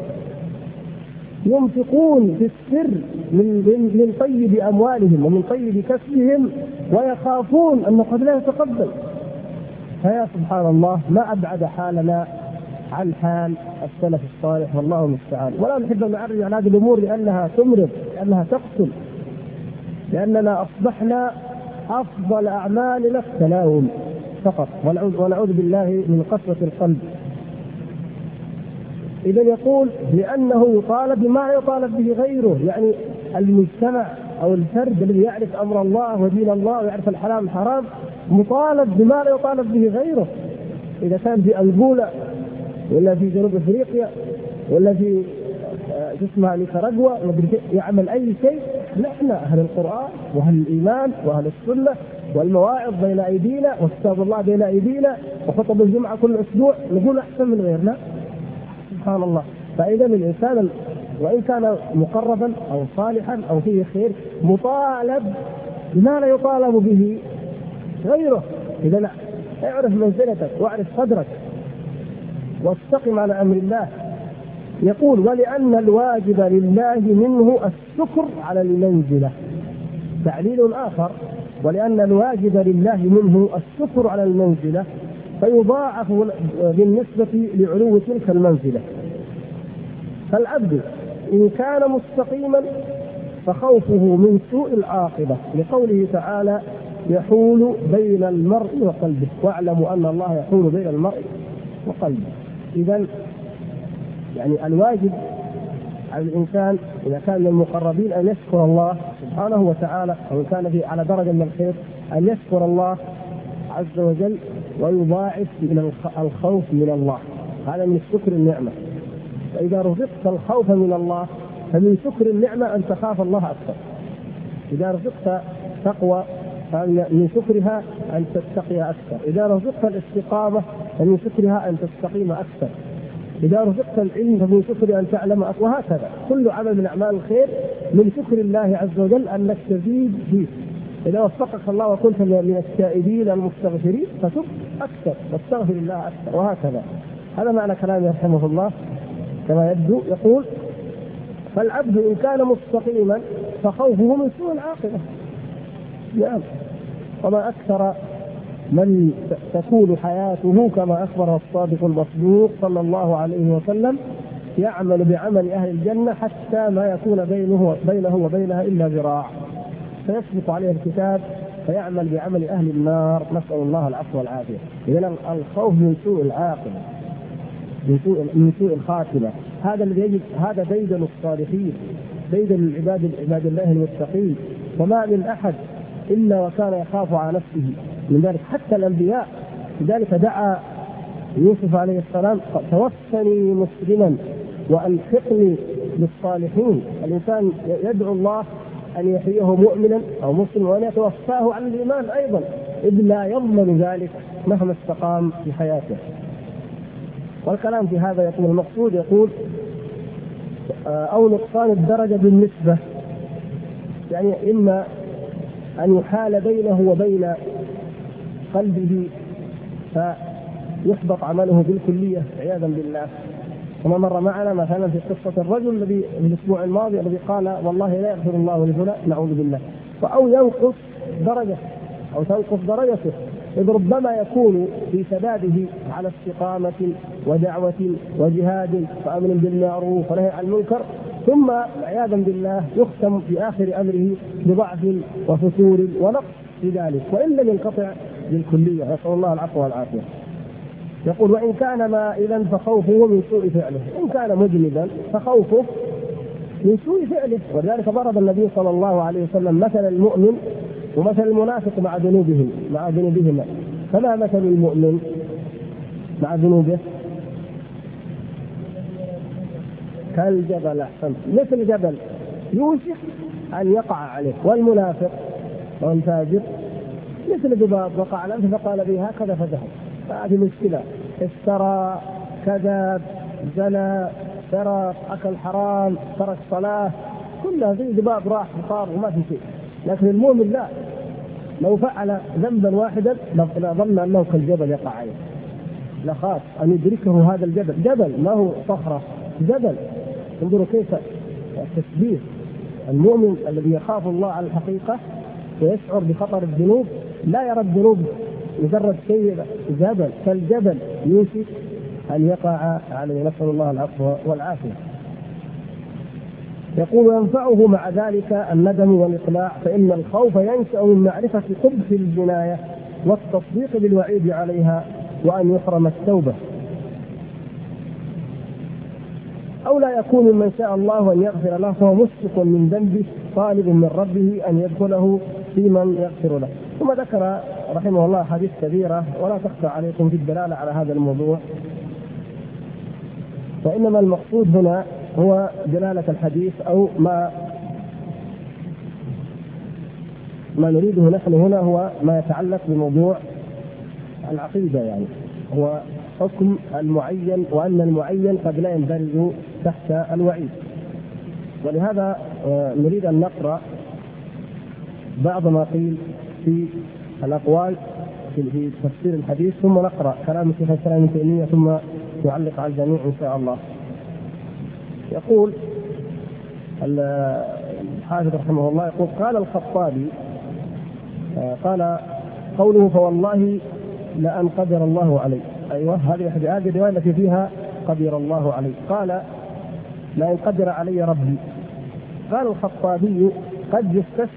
ينفقون في السر من طيب أموالهم ومن طيب كسبهم ويخافون أنه قد لا يتقبل. فيا سبحان الله ما أبعد حالنا عن حال السلف الصالح والله المستعان. ولا نحب أن نعرض على هذه الأمور لأنها تمرض، لأنها تقتل، لأننا أصبحنا أفضل أعمالنا التلاوم فقط، ونعوذ بالله من قسوة القلب. إذا يقول لأنه يطالب بما يطالب به غيره، يعني المجتمع أو الفرد الذي يعرف أمر الله ودين الله ويعرف الحلال والحرام مطالب بما لا يطالب به غيره. إذا كان في أنغولا ولا في جنوب أفريقيا ولا في اسمها نيكاراغوا يعمل أي شيء، نحن أهل القرآن وأهل الإيمان وأهل السنة والمواعظ بين أيدينا وكتاب الله بين أيدينا وخطب الجمعة كل أسبوع نقول أحسن من غيرنا. سبحان الله. فإذا الإنسان وإن كان مقربا أو صالحا أو فيه خير مطالب بما لا يطالب به غيره. إذا لا اعرف منزلتك واعرف قدرك واستقم على أمر الله. يقول ولأن الواجب لله منه الشكر على المنزلة. تعليل آخر ولأن الواجب لله منه الشكر على المنزلة فيضاعف بالنسبة لعلو تلك المنزلة. فالعبد إن كان مستقيما فخوفه من سوء العاقبة، لقوله تعالى يحول بين المرء وقلبه واعلموا أن الله يحول بين المرء وقلبه. إذن يعني الواجب على الإنسان إذا كان من المقربين أن يشكر الله سبحانه وتعالى، أو كان في على درجة من الخير أن يشكر الله عز وجل ويضاعف من الخوف من الله. هذا من شكر النعمة. فإذا رزقت الخوف من الله فمن شكر النعمة أن تخاف الله أكثر. إذا رزقت تقوى فمن شكرها أن تتقي أكثر. إذا رزقت الاستقامة فمن شكرها أن تستقيم أكثر. إذا رزقت العلم فمن شكر أن تعلم أكثر. وهكذا كل عمل من أعمال الخير من شكر الله عز وجل أنك تزيد فيه. إذا وفقك الله وكنت من التائبين المستغفرين فتب أكثر واستغفر الله أكثر. وهكذا هذا معنى كلامه رحمه الله كما يبدو. يقول فالعبد إن كان مستقيما فخوفه من سوء العاقبة. نعم. وما أكثر من تكون حياته كما أخبر الصادق المصدوق صلى الله عليه وسلم يعمل بعمل أهل الجنة حتى ما يكون بينه وبينها إلا ذراع فيسبق عليه الكتاب فيعمل بعمل أهل النار. نسأل الله العفو والعافية. إذن الخوف من سوء العاقبة من سوء الخاتمة هذا الذي يجب، هذا ديدن الصالحين، ديدن عباد الله المتقين. وما من أحد إلا وكان يخاف على نفسه من ذلك، حتى الأنبياء. لذلك دعا يوسف عليه السلام توفني مسلما وألحقني بالصالحين. الإنسان يدعو الله أن يحييه مؤمنا أو مسلم وأن يتوفاه عن الإيمان أيضا، إذ لا يضمن ذلك مهما استقام في حياته. والكلام في هذا يقول المقصود يقول أو نقصان الدرجة بالنسبة، يعني إما أن يحال بينه وبين قلبه فيحبط عمله بالكلية عياذا بالله، كما مر معنا مثلا في قصة الرجل الذي في الأسبوع الماضي الذي قال والله لا يغفر الله لفلان، نعوذ بالله، أو ينقص درجة أو تنقص درجته، إذ ربما يكون في سداده على استقامة ودعوة وجهاد وأمر بالمعروف ونهي عن المنكر، ثم عياذا بالله يختم في آخر أمره بضعف وفتور ونقص في ذلك، وإن لم ينقطع بالكلية، نسأل الله العفو والعافية. يقول وإن كان مائلا فخوفه من سوء فعله، إن كان مذنبا فخوفه من سوء فعله. ولذلك ضرب النبي صلى الله عليه وسلم مثل المؤمن ومثل المنافق مع ذنوبهما. فما مثل المؤمن مع ذنوبه؟ كالجبل، أحسنت، مثل جبل يوشك أن يقع عليه. والمنافق والفاجر مثل ذباب وقع على أنفه فقال به هكذا فذهب. فهذه مشكلة، افترى، كذب، زنى، سرق، أكل حرام، ترك صلاة، كل هذه ذباب راح وصار وما في شيء. لكن المؤمن لا، لو فعل ذنبا واحدا لظن أنه كالجبل يقع عليه، لخاف أن يدركه هذا الجبل، جبل ما هو صخرة، جبل. انظروا كيف التشبيه. المؤمن الذي يخاف الله على الحقيقة ويشعر بخطر الذنوب لا يرى الذنوب مجرد شيء، جبل كالجبل يوشك أن يقع عليه، نسأل الله العفو والعافية. يقول ينفعه مع ذلك الندم والإقلاع، فإن الخوف ينشأ من معرفة قبح الجناية والتصديق بالوعيد عليها وأن يحرم التوبة، أو لا يكون من شاء الله أن يغفر له فهو مشفق من ذنبه طالب من ربه أن يدخله في من يغفر له. ثم ذكر رحمه الله حديث كبيرة ولا تخفى عليكم في الدلالة على هذا الموضوع، وإنما المقصود هنا هو دلالة الحديث أو ما نريده نحن هنا هو ما يتعلق بموضوع العقيدة، يعني هو حكم المعين، وأن المعين قد لا يندرج تحت الوعيد. ولهذا نريد أن نقرأ بعض ما قيل في الأقوال في تفسير الحديث، ثم نقرأ كلام شيخ الإسلام ابن تيمية، ثم نعلق على الجميع إن شاء الله. يقول الحافظ رحمه الله يقول قال الخطابي قال قوله فوالله لأن قدر الله عليه، أيوة هذه الرواية التي فيها قدر الله عليه، قال لأن قدر علي ربي. قال الخطابي قد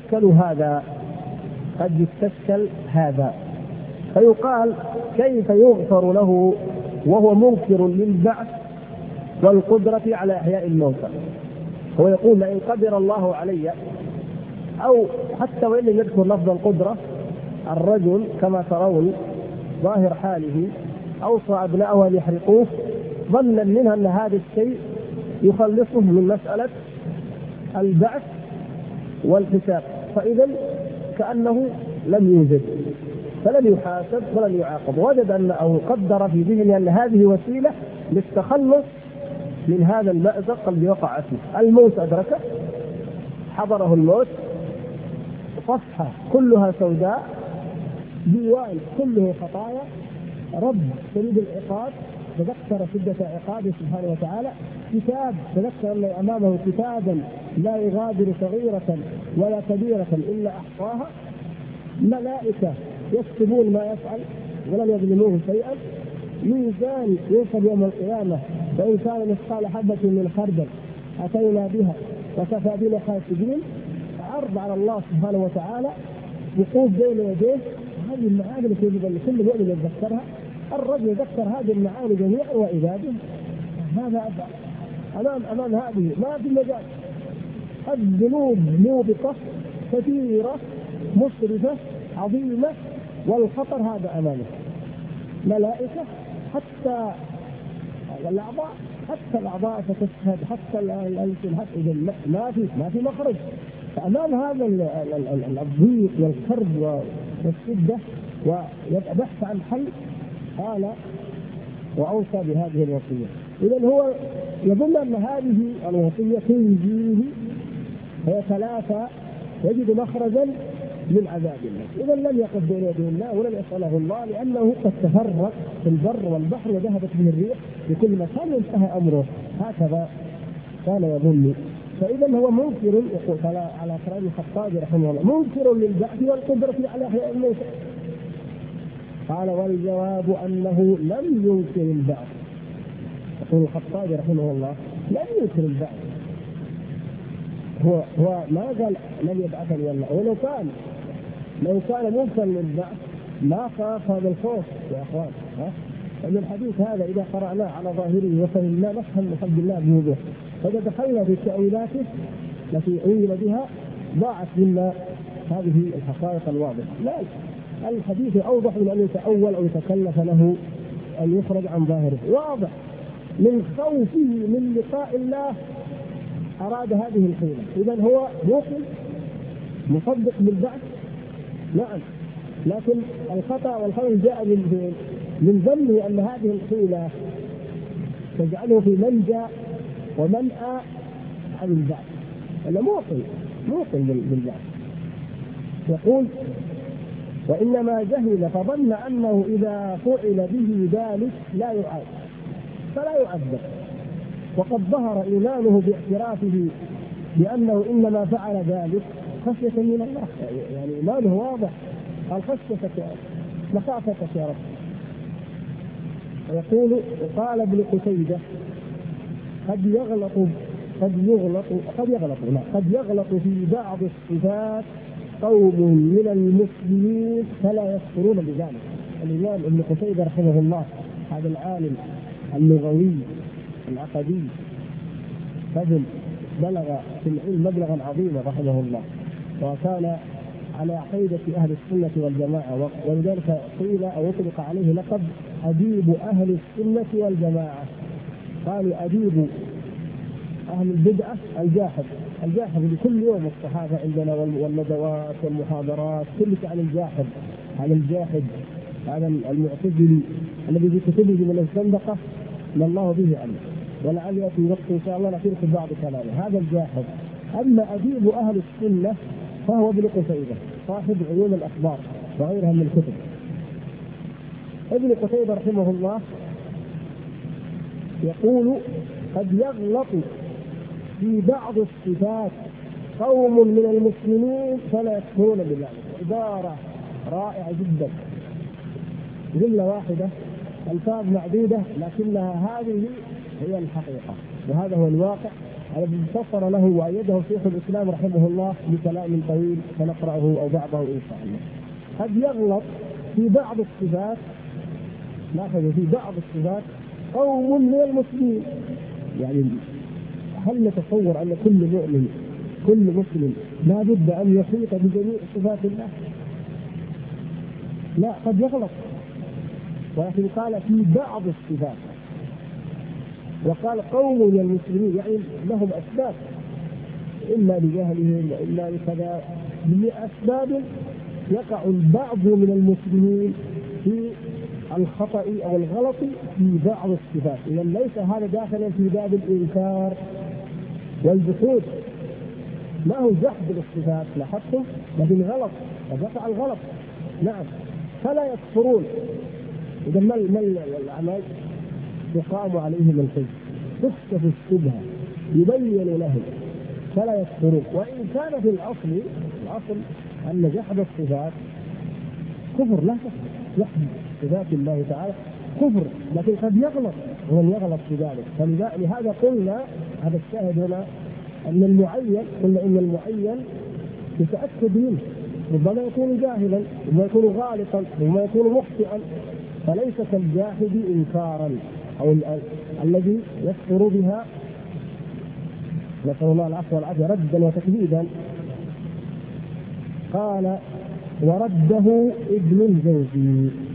يستشكل هذا فيقال كيف يغفر له وهو منكر للبعث والقدرة على إحياء الموتى. هو يقول لئن قدر الله علي، أو حتى وإن لم يذكر لفظ القدرة، الرجل كما ترون ظاهر حاله أوصى أبناءه أن يحرقوه ظنا منها أن هذا الشيء يخلصه من مسألة البعث والحساب، فإذا كأنه لم يوجد فلن يحاسب ولن يعاقب. وجد أنه قدر في ذهنه أن هذه وسيلة للتخلص من هذا المأزق الذي وقع فيه. الموت أدركه، حضره الموت، صفحة كلها سوداء، ديوان كله خطايا، رب شديد العقاب تذكر شدة عقابه سبحانه وتعالى، كتاب تذكر أن أمامه كتابا لا يغادر صغيرة ولا كبيرة إلا أحصاها، ملائكة يكتبون ما يفعل ولم يظلموه شيئا، ميزان يوصل يوم القيامة وإن كان مثقال حبة من خردل أتينا بها وكفى بنا حاسبين، عرض على الله سبحانه وتعالى، وقوف بين يديه. هذه المعاني التي يجب أن كل مؤمن يتذكرها. الرجل يذكر هذه المعاني جميعا وعباده، هذا أمام هذه ما في مجال. الذنوب موبقة كثيرة مسرفة عظيمة، والخطر هذا أمامه، ملائكة حتى الأعضاء، حتى الأعضاء ستشهد، حتى الألسن، حتى إذا ما في مخرج. فأمام هذا الضيق والكرب والشدة ويبحث عن حل قال وأوصى بهذه الوصية. إذا هو يظن أن هذه الوصية تنجيه فيتلافى يجد مخرجا من عذاب الله. إذا لم يقف بين يدي الله ولم يسأله الله، لأنه قد تفرق في البر والبحر وذهبت به الريح بكل مكان وانتهى أمره. هكذا كان يظن. فإذا هو منكر، يقول على كلام الخطابي رحمه الله، منكر للبعث والقدرة على إحياء الموتى. قال والجواب أنه لم ينكر البعث. يقول الخطابي رحمه الله لم ينكر البعث، هو ما قال لم يبعثني والله. ولو لو كان منكر للبعث ما خاف هذا الخوف يا اخوان. لأن الحديث هذا إذا قرأناه على ظاهره وفهمناه نفهم الحمد لله بوضوح. فإذا دخلنا في تأويلاته التي أويل بها ضاعت منا هذه الحقائق الواضحة. لا، الحديث أوضح من أن يتأول أو يتكلف له أن يخرج عن ظاهره، واضح. من خوفه من لقاء الله أراد هذه الحيلة. إذن هو موقن مصدق بالبعث، نعم، لكن الخطأ والخوف جاء من ظنه أن هذه الحيلة تجعله في منجى ومنأى عن البعث. أنا موقن بالبعث. يقول وإنما جهل فظن أنه إذا فعل به ذلك لا يعاد فلا يعذب، وقد ظهر إيمانه باعترافه بأنه إنما فعل ذلك خشية من الله. يعني إيمانه واضح، قال خشيتك مخافتك يا رب. ويقول قال ابن قتيبة قد يغلط في بعض الصفات قوم من المسلمين فلا يذكرون بذلك. الإمام ابن قتيبة رحمه الله هذا العالم اللغوي العقدي رجل بلغ في العلم مبلغا عظيما رحمه الله، وكان على عقيدة أهل السنة والجماعة، ولذلك قيل أو أطلق عليه لقب أديب أهل السنة والجماعة. قالوا أديب أهل البدعة الجاحد بكل يوم الصحافة عندنا والندوات والمحاضرات كل عن الجاحد هذا المعتزلي الذي في كتبه من الزندقة ما الله به عنه، ولعل يأتي وقت إن شاء الله نحكي بعض كلامه. هذا الجاحد. أما أديب أهل السنة فهو ابن قتيبة صاحب عيون الأخبار وغيرها من الكتب. ابن قتيبة رحمه الله يقول قد يغلط في بعض الصفات قوم من المسلمين فلا يذكرون بذلك. عبارة رائعة جدا، جملة واحدة ألفاظ معدودة لكنها هذه هي الحقيقة، وهذا هو الواقع الذي انتصر له وأيده شيخ الإسلام رحمه الله بكلام طويل سنقرأه أو بعضه إن شاء الله. قد يغلط في بعض الصفات، لاحظوا في بعض الصفات قوم من المسلمين. يعني هل نتصور أن كل مؤمن كل مسلم لا بد أن يحيط بجميع صفات الله؟ لا، قد يغلط، ولكن قال في بعض الصفات، وقال قوم من المسلمين يعني لهم أسباب، إما لجهلهم وإما لكذا، لأسباب يقع البعض من المسلمين في الخطأ أو الغلط في بعض الصفات. إذا ليس هذا داخلا في باب الإنكار والجحود، ما هو جحد للصفات لاحظتم، لكن غلط وقع الغلط، نعم، فلا يكفرون. إذا ما العمل؟ يقام عليهم الحج، تكشف الشبهة، يبين لهم فلا يكفرون. وإن كان في الأصل أن جحد الصفات كفر، لا جحد صفات الله تعالى كفر، لكن قد يغلط ومن يغلط في ذلك. فلهذا قلنا هذا الشاهد هنا أن المعين، قلنا إن المعين يتأكد منه، ربما يكون جاهلا، ربما يكون غالطا، ربما يكون مخطئا، فليس كالجاحد إنكارا أو الذي يكفر بها نسأل الله العفو والعافية ردا وتكذيبا. قال ورده ابن الجوزي،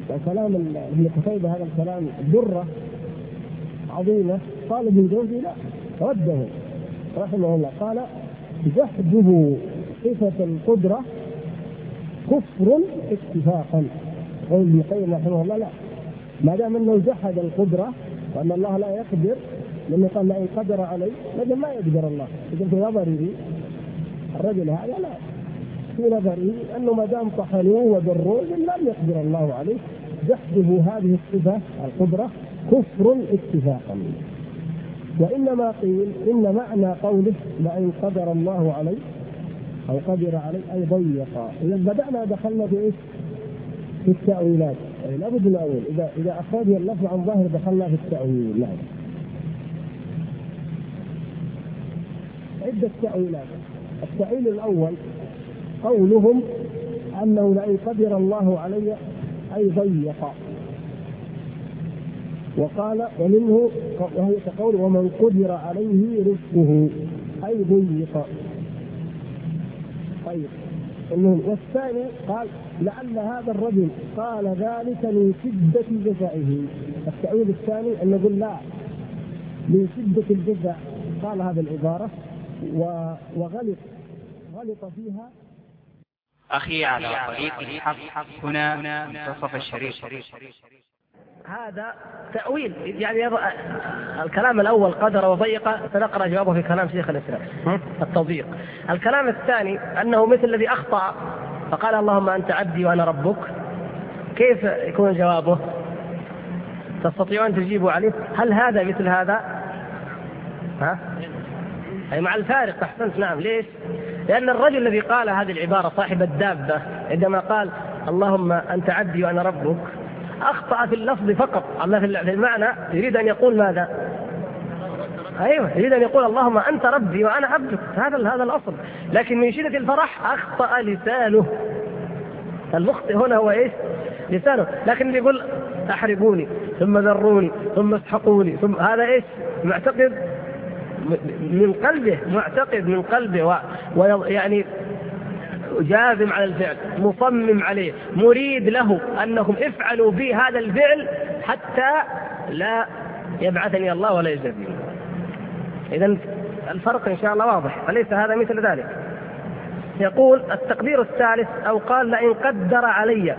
وكلام ابن قتيبة هذا الكلام درة عظيمة، قال ابن الجوزي لا، رده رحمه الله، قال جحده صفة القدرة كفر اتفاقا. قول ابن القيم رحمه الله لا، ما دام انه جحد القدرة وان الله لا يقدر، لما قال لئن قدر علي، لكن ما يقدر الله، يقول في نظره الرجل هذا لا، في نظره انه ما دام طحنوه وضروه لم يقدر الله عليه. جحده هذه الصفة القدرة كفر اتفاقا. وإنما قيل إن معنى قوله لئن قدر الله علي أو قدر علي أي ضيق. إذا بدأنا دخلنا في إيش؟ في التأويلات، يعني لابد من أول إذا أخرج اللفظ عن ظاهر دخلنا في التأويل. نعم، عدة تأويلات. التأويل الأول قولهم أنه لئن قدر الله علي أي ضيق، وقال ومنه وهي كقول ومن قدر عليه رزقه أي ضيق. طيب، والثاني قال لعل هذا الرجل قال ذلك من شدة جزائه. التأويل الثاني أن نقول لا، من شدة الجزع قال هذه العبارة وغلط فيها. أخي على طريق الحق هنا منتصف الشريط. هذا تأويل، يعني الكلام الأول قدر وضيق سنقرأ جوابه في كلام شيخ الإسلام التوضيح. الكلام الثاني أنه مثل الذي أخطأ فقال اللهم أنت عبدي وأنا ربك، كيف يكون جوابه؟ تستطيعون تجيبوا عليه؟ هل هذا مثل هذا؟ أي مع الفارق. أحسنت، نعم. ليش؟ لأن الرجل الذي قال هذه العبارة صاحب الدابة عندما قال اللهم أنت عبدي وأنا ربك أخطأ في اللفظ فقط، أما في المعنى يريد أن يقول ماذا؟ أيوة، يريد أن يقول اللهم أنت ربي وأنا عبدك، هذا الأصل. لكن من شدة الفرح أخطأ لسانه. المخطئ هنا هو إيش؟ لسانه. لكن اللي يقول أحرقوني ثم ذروني ثم اسحقوني ثم، هذا إيش؟ معتقد من قلبه، معتقد من قلبه ويعني جازم على الفعل، مصمم عليه، مريد له أنهم افعلوا بي هذا الفعل حتى لا يبعثني الله ولا يجزيني. إذن الفرق إن شاء الله واضح، فليس هذا مثل ذلك. يقول التقدير الثالث أو قال لئن قدر علي،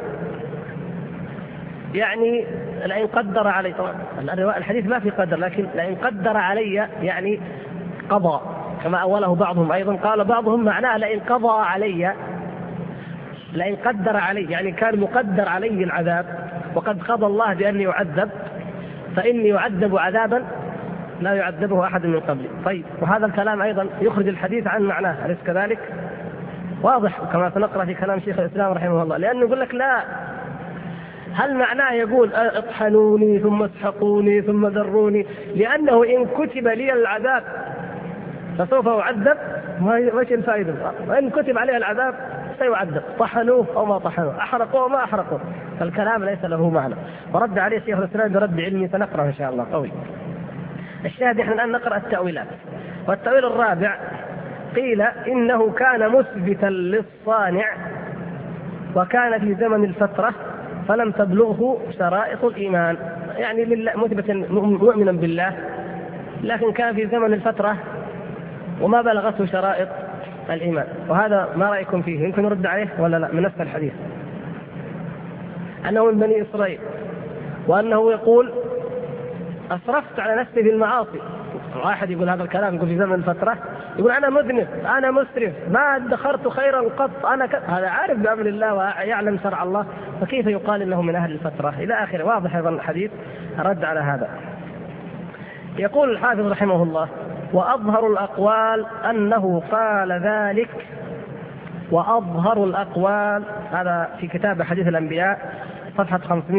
يعني لئن قدر علي، طبعا الحديث ما في قدر، لكن لئن قدر علي يعني قضى، كما أوله بعضهم أيضا. قال بعضهم معناه لئن قضى علي، لئن قدر علي يعني كان مقدر علي العذاب وقد قضى الله بأني يعذب، فإني يعذب عذابا لا يعذبه أحد من قبلي. طيب، وهذا الكلام أيضا يخرج الحديث عن معناه، أليس كذلك؟ واضح كما سنقرأ في كلام شيخ الإسلام رحمه الله. لأنه يقول لك لا، هل معناه يقول اطحنوني ثم اسحقوني ثم ذروني؟ لأنه إن كتب لي العذاب فسوف أعذب، وش الفائدة؟ وإن كتب عليه العذاب سيعذب، طحنوه أو ما طحنوه، أحرقوه أو ما أحرقوه، فالكلام ليس له معنى. ورد عليه شيخ الإسلام برد علمي سنقرأ إن شاء الله قوي. الشاهد نحن الآن نقرأ التأويلات. والتأويل الرابع قيل إنه كان مثبتا للصانع وكان في زمن الفترة فلم تبلغه شرائط الإيمان، يعني مثبتا مؤمنا بالله لكن كان في زمن الفترة وما بلغته شرائط الإيمان. وهذا ما رأيكم فيه؟ يمكن نرد عليه ولا لا؟ من نفس الحديث أنه من بني إسرائيل، وأنه يقول أسرفت على نفسي بالمعاصي. واحد يقول هذا الكلام، يقول في زمن الفترة، يقول أنا مذنب، أنا مسرف، ما ادخرت خيرا قط، هذا عارف بأمر الله ويعلم شرع الله، فكيف يقال إنه من أهل الفترة إلى آخره. واضح أيضا الحديث رد على هذا. يقول الحافظ رحمه الله وأظهر الأقوال أنه قال ذلك، وأظهر الأقوال، هذا في كتاب حديث الأنبياء صفحة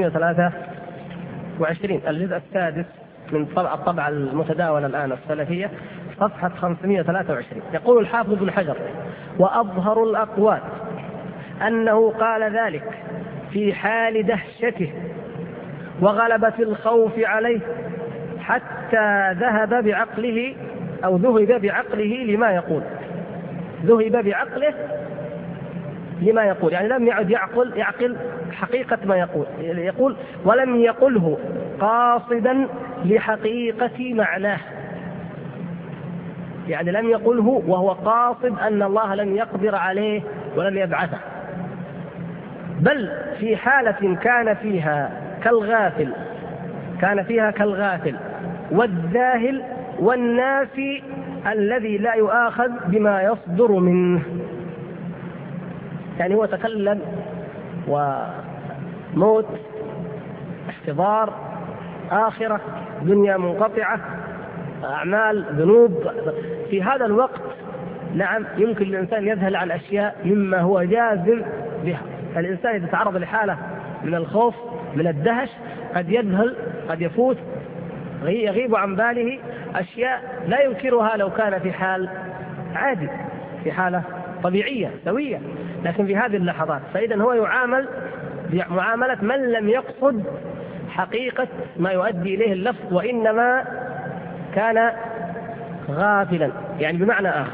523 الجزء السادس من الطبعة المتداولة الآن السلفية صفحة 523. يقول الحافظ ابن حجر وأظهر الأقوال أنه قال ذلك في حال دهشته وغلبة الخوف عليه حتى ذهب بعقله أو ذهب بعقله لما يقول. ذهب بعقله لما يقول، يعني لم يعد يعقل حقيقة ما يقول ولم يقله قاصدا لحقيقة معناه، يعني لم يقله وهو قاصد أن الله لم يقدر عليه ولم يبعثه، بل في حالة كان فيها كالغافل والذاهل والناسي الذي لا يؤاخذ بما يصدر منه. يعني هو تكلم وموت، احتضار، آخرة، دنيا منقطعة، أعمال، ذنوب، في هذا الوقت نعم يمكن للإنسان يذهل عن أشياء مما هو جازم بها. الإنسان إذا تعرض لحالة من الخوف من الدهش قد يذهل، قد يفوت، يغيب عن باله أشياء لا ينكرها لو كان في حال عادي، في حالة طبيعية سوية، لكن في هذه اللحظات فإذا هو يعامل معاملة من لم يقصد حقيقة ما يؤدي إليه اللفظ، وإنما كان غافلا. يعني بمعنى آخر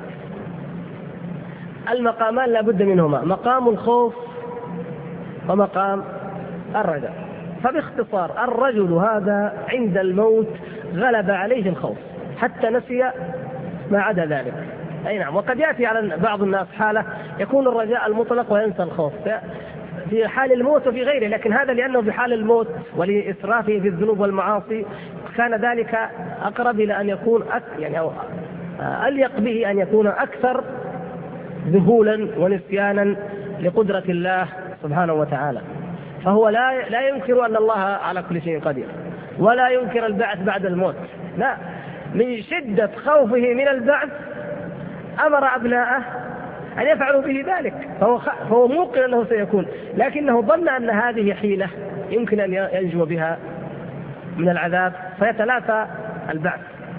المقامان لا بد منهما، مقام الخوف ومقام الرجاء. فباختصار الرجل هذا عند الموت غلب عليه الخوف حتى نسي ما عدا ذلك. أي نعم. وقد يأتي على بعض الناس حالة يكون الرجاء المطلق وينسى الخوف في حال الموت وفي غيره، لكن هذا لأنه في حال الموت ولإسرافه في الذنوب والمعاصي كان ذلك أقرب إلى أن يكون يعني أو أليق به أن يكون أكثر ذهولا ونسيانا لقدرة الله سبحانه وتعالى. فهو لا ينكر أن الله على كل شيء قدير، ولا ينكر البعث بعد الموت، لا، من شدة خوفه من البعث أمر أبناءه أن يفعلوا به ذلك، فهو موقن أنه سيكون، لكنه ظن أن هذه حيلة يمكن أن ينجو بها من العذاب فيتلافى البعث.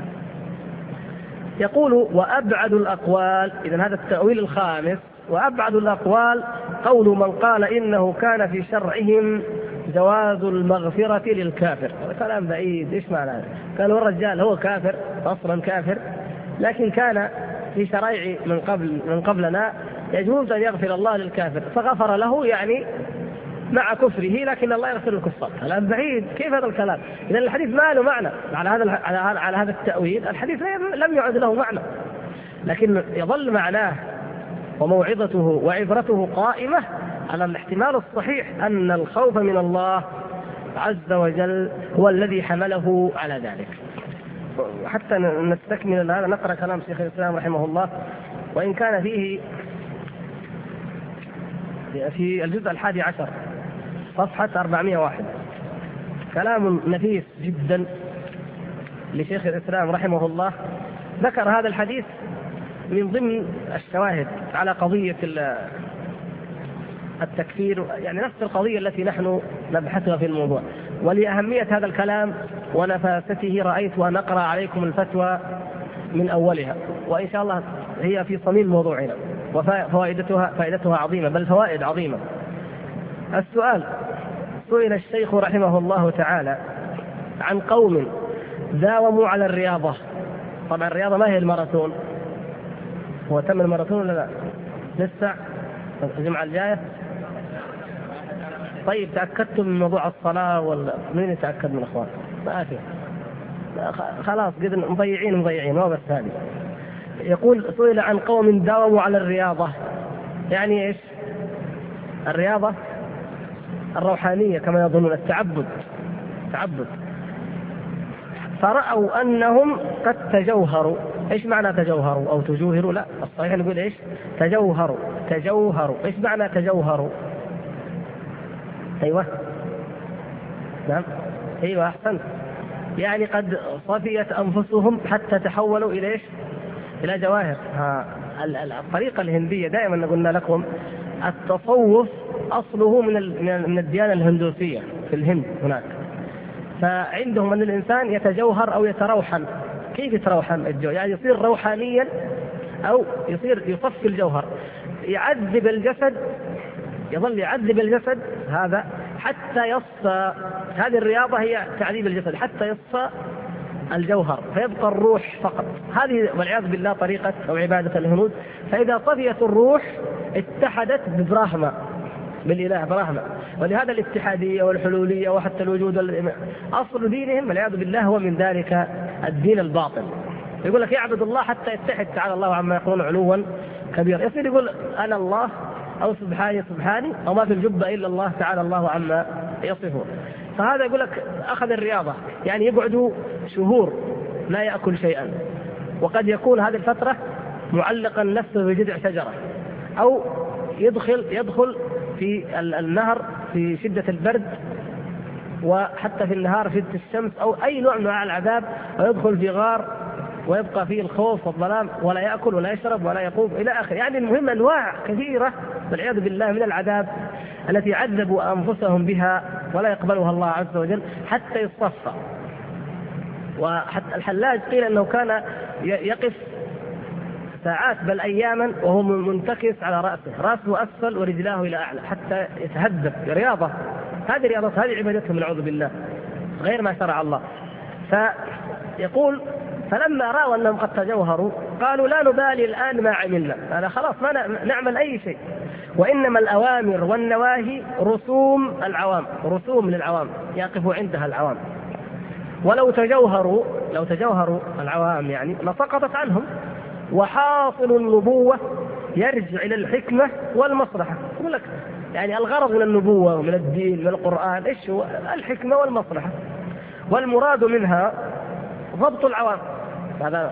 يقول وأبعد الأقوال، إذن هذا التأويل الخامس، وأبعد الأقوال قول من قال إنه كان في شرعهم جواز المغفرة للكافر. كلام بعيد، إيش معنى هذا؟ قالوا الرجال هو كافر أصلا كافر، لكن كان في شرائع من قبلنا يجوز أن يغفر الله للكافر فغفر له، يعني مع كفره، لكن الله يغفر الكفار. كلام بعيد، كيف هذا الكلام؟ إذن الحديث ما له معنى على هذا التأويل، الحديث لم يعد له معنى، لكن يظل معناه وموعظته وعبرته قائمة على الاحتمال الصحيح أن الخوف من الله عز وجل هو الذي حمله على ذلك. حتى نستكمل هذا نقرأ كلام شيخ الإسلام رحمه الله، وإن كان فيه في الجزء 11 صفحة 401 كلام نفيس جدا لشيخ الإسلام رحمه الله. ذكر هذا الحديث من ضمن الشواهد على قضية التكفير، يعني نفس القضية التي نحن نبحثها في الموضوع. ولأهمية هذا الكلام ونفاسته رأيت أن أقرأ عليكم الفتوى من أولها، وإن شاء الله هي في صميم موضوعنا وفائدتها عظيمة، بل فوائد عظيمة. السؤال: سئل الشيخ رحمه الله تعالى عن قوم داوموا على الرياضة. طبعا الرياضة ما هي الماراثون؟ هو تم الماراثون ولا لا؟ لسه الجمعة الجاية؟ طيب تأكدتم من موضوع الصلاة ولا مين يتأكد من الأخوان؟ ما أفهم، خلاص قد مضيعين ما بس هذه. يقول سئل عن قوم داوموا على الرياضة، يعني إيش؟ الرياضة الروحانية كما يظنون، التعبد، فرأوا أنهم قد تجوهروا. إيش معنى تجوهروا أو تجوهروا؟ لا، الصحيح نقول إيش؟ تجوهروا. إيش معنى تجوهروا؟ أيوة، نعم، أيوة، أحسنت. يعني قد صفيت أنفسهم حتى تحولوا إلى إيش؟ إلى جواهر. الطريقة الهندية دائما قلنا لكم التصوف أصله من الديانة الهندوسية في الهند هناك، فعندهم أن الإنسان يتجوهر أو يتروحن. كيف يتروحن الجو؟ يعني يصير روحانيا أو يصفي الجوهر، يعذب الجسد، يظل يعذب الجسد هذا حتى يصفى. هذه الرياضة هي تعذيب الجسد حتى يصفى الجوهر فيبقى الروح فقط. هذه والعياذ بالله طريقة أو عبادة الهنود. فإذا طفيت الروح اتحدت ببراهما، بالإله براهما. ولهذا الاتحادية والحلولية وحتى الوجود أصل دينهم والعياذ بالله هو من ذلك الدين الباطل. يقول لك يعبد الله حتى يتحد تعالى الله عما يقولون علوا كبيرا، يصير يقول أنا الله أو سبحاني أو ما في الجبة إلا الله تعالى الله عما يصفون. فهذا يقول لك أخذ الرياضة، يعني يقعدوا شهور لا يأكل شيئا، وقد يكون هذه الفترة معلقا نفسه بجذع شجرة، أو يدخل في النهر في شدة البرد، وحتى في النهار في الشمس أو أي نوع من العذاب، ويدخل في غار ويبقى فيه الخوف والظلام، ولا يأكل ولا يشرب ولا يقوم إلى آخر. يعني المهم أنواع كثيرة والعياذ بالله من العذاب التي عذبوا أنفسهم بها ولا يقبلها الله عز وجل حتى يصفى. وحتى الحلاج قيل أنه كان يقف ساعات بل أياما وهو منتكس على رأسه أسفل ورجلاه إلى أعلى حتى يتهذب. رياضة، هذه رياضة، هذه عبادتهم والعياذ بالله غير ما شرع الله. فيقول فلما رأوا أنهم قد تجوهروا قالوا لا نبالي الآن ما عملنا، أنا خلاص ما نعمل أي شيء، وإنما الأوامر والنواهي رسوم العوام، رسوم للعوام يقف عندها العوام، ولو تجوهروا العوام يعني لسقطت عنهم. وحاصل النبوة يرجع إلى الحكمة والمصلحة. يقول لك يعني الغرض من النبوة ومن الدين من القرآن إيش هو؟ الحكمة والمصلحة، والمراد منها ضبط العوام. هذا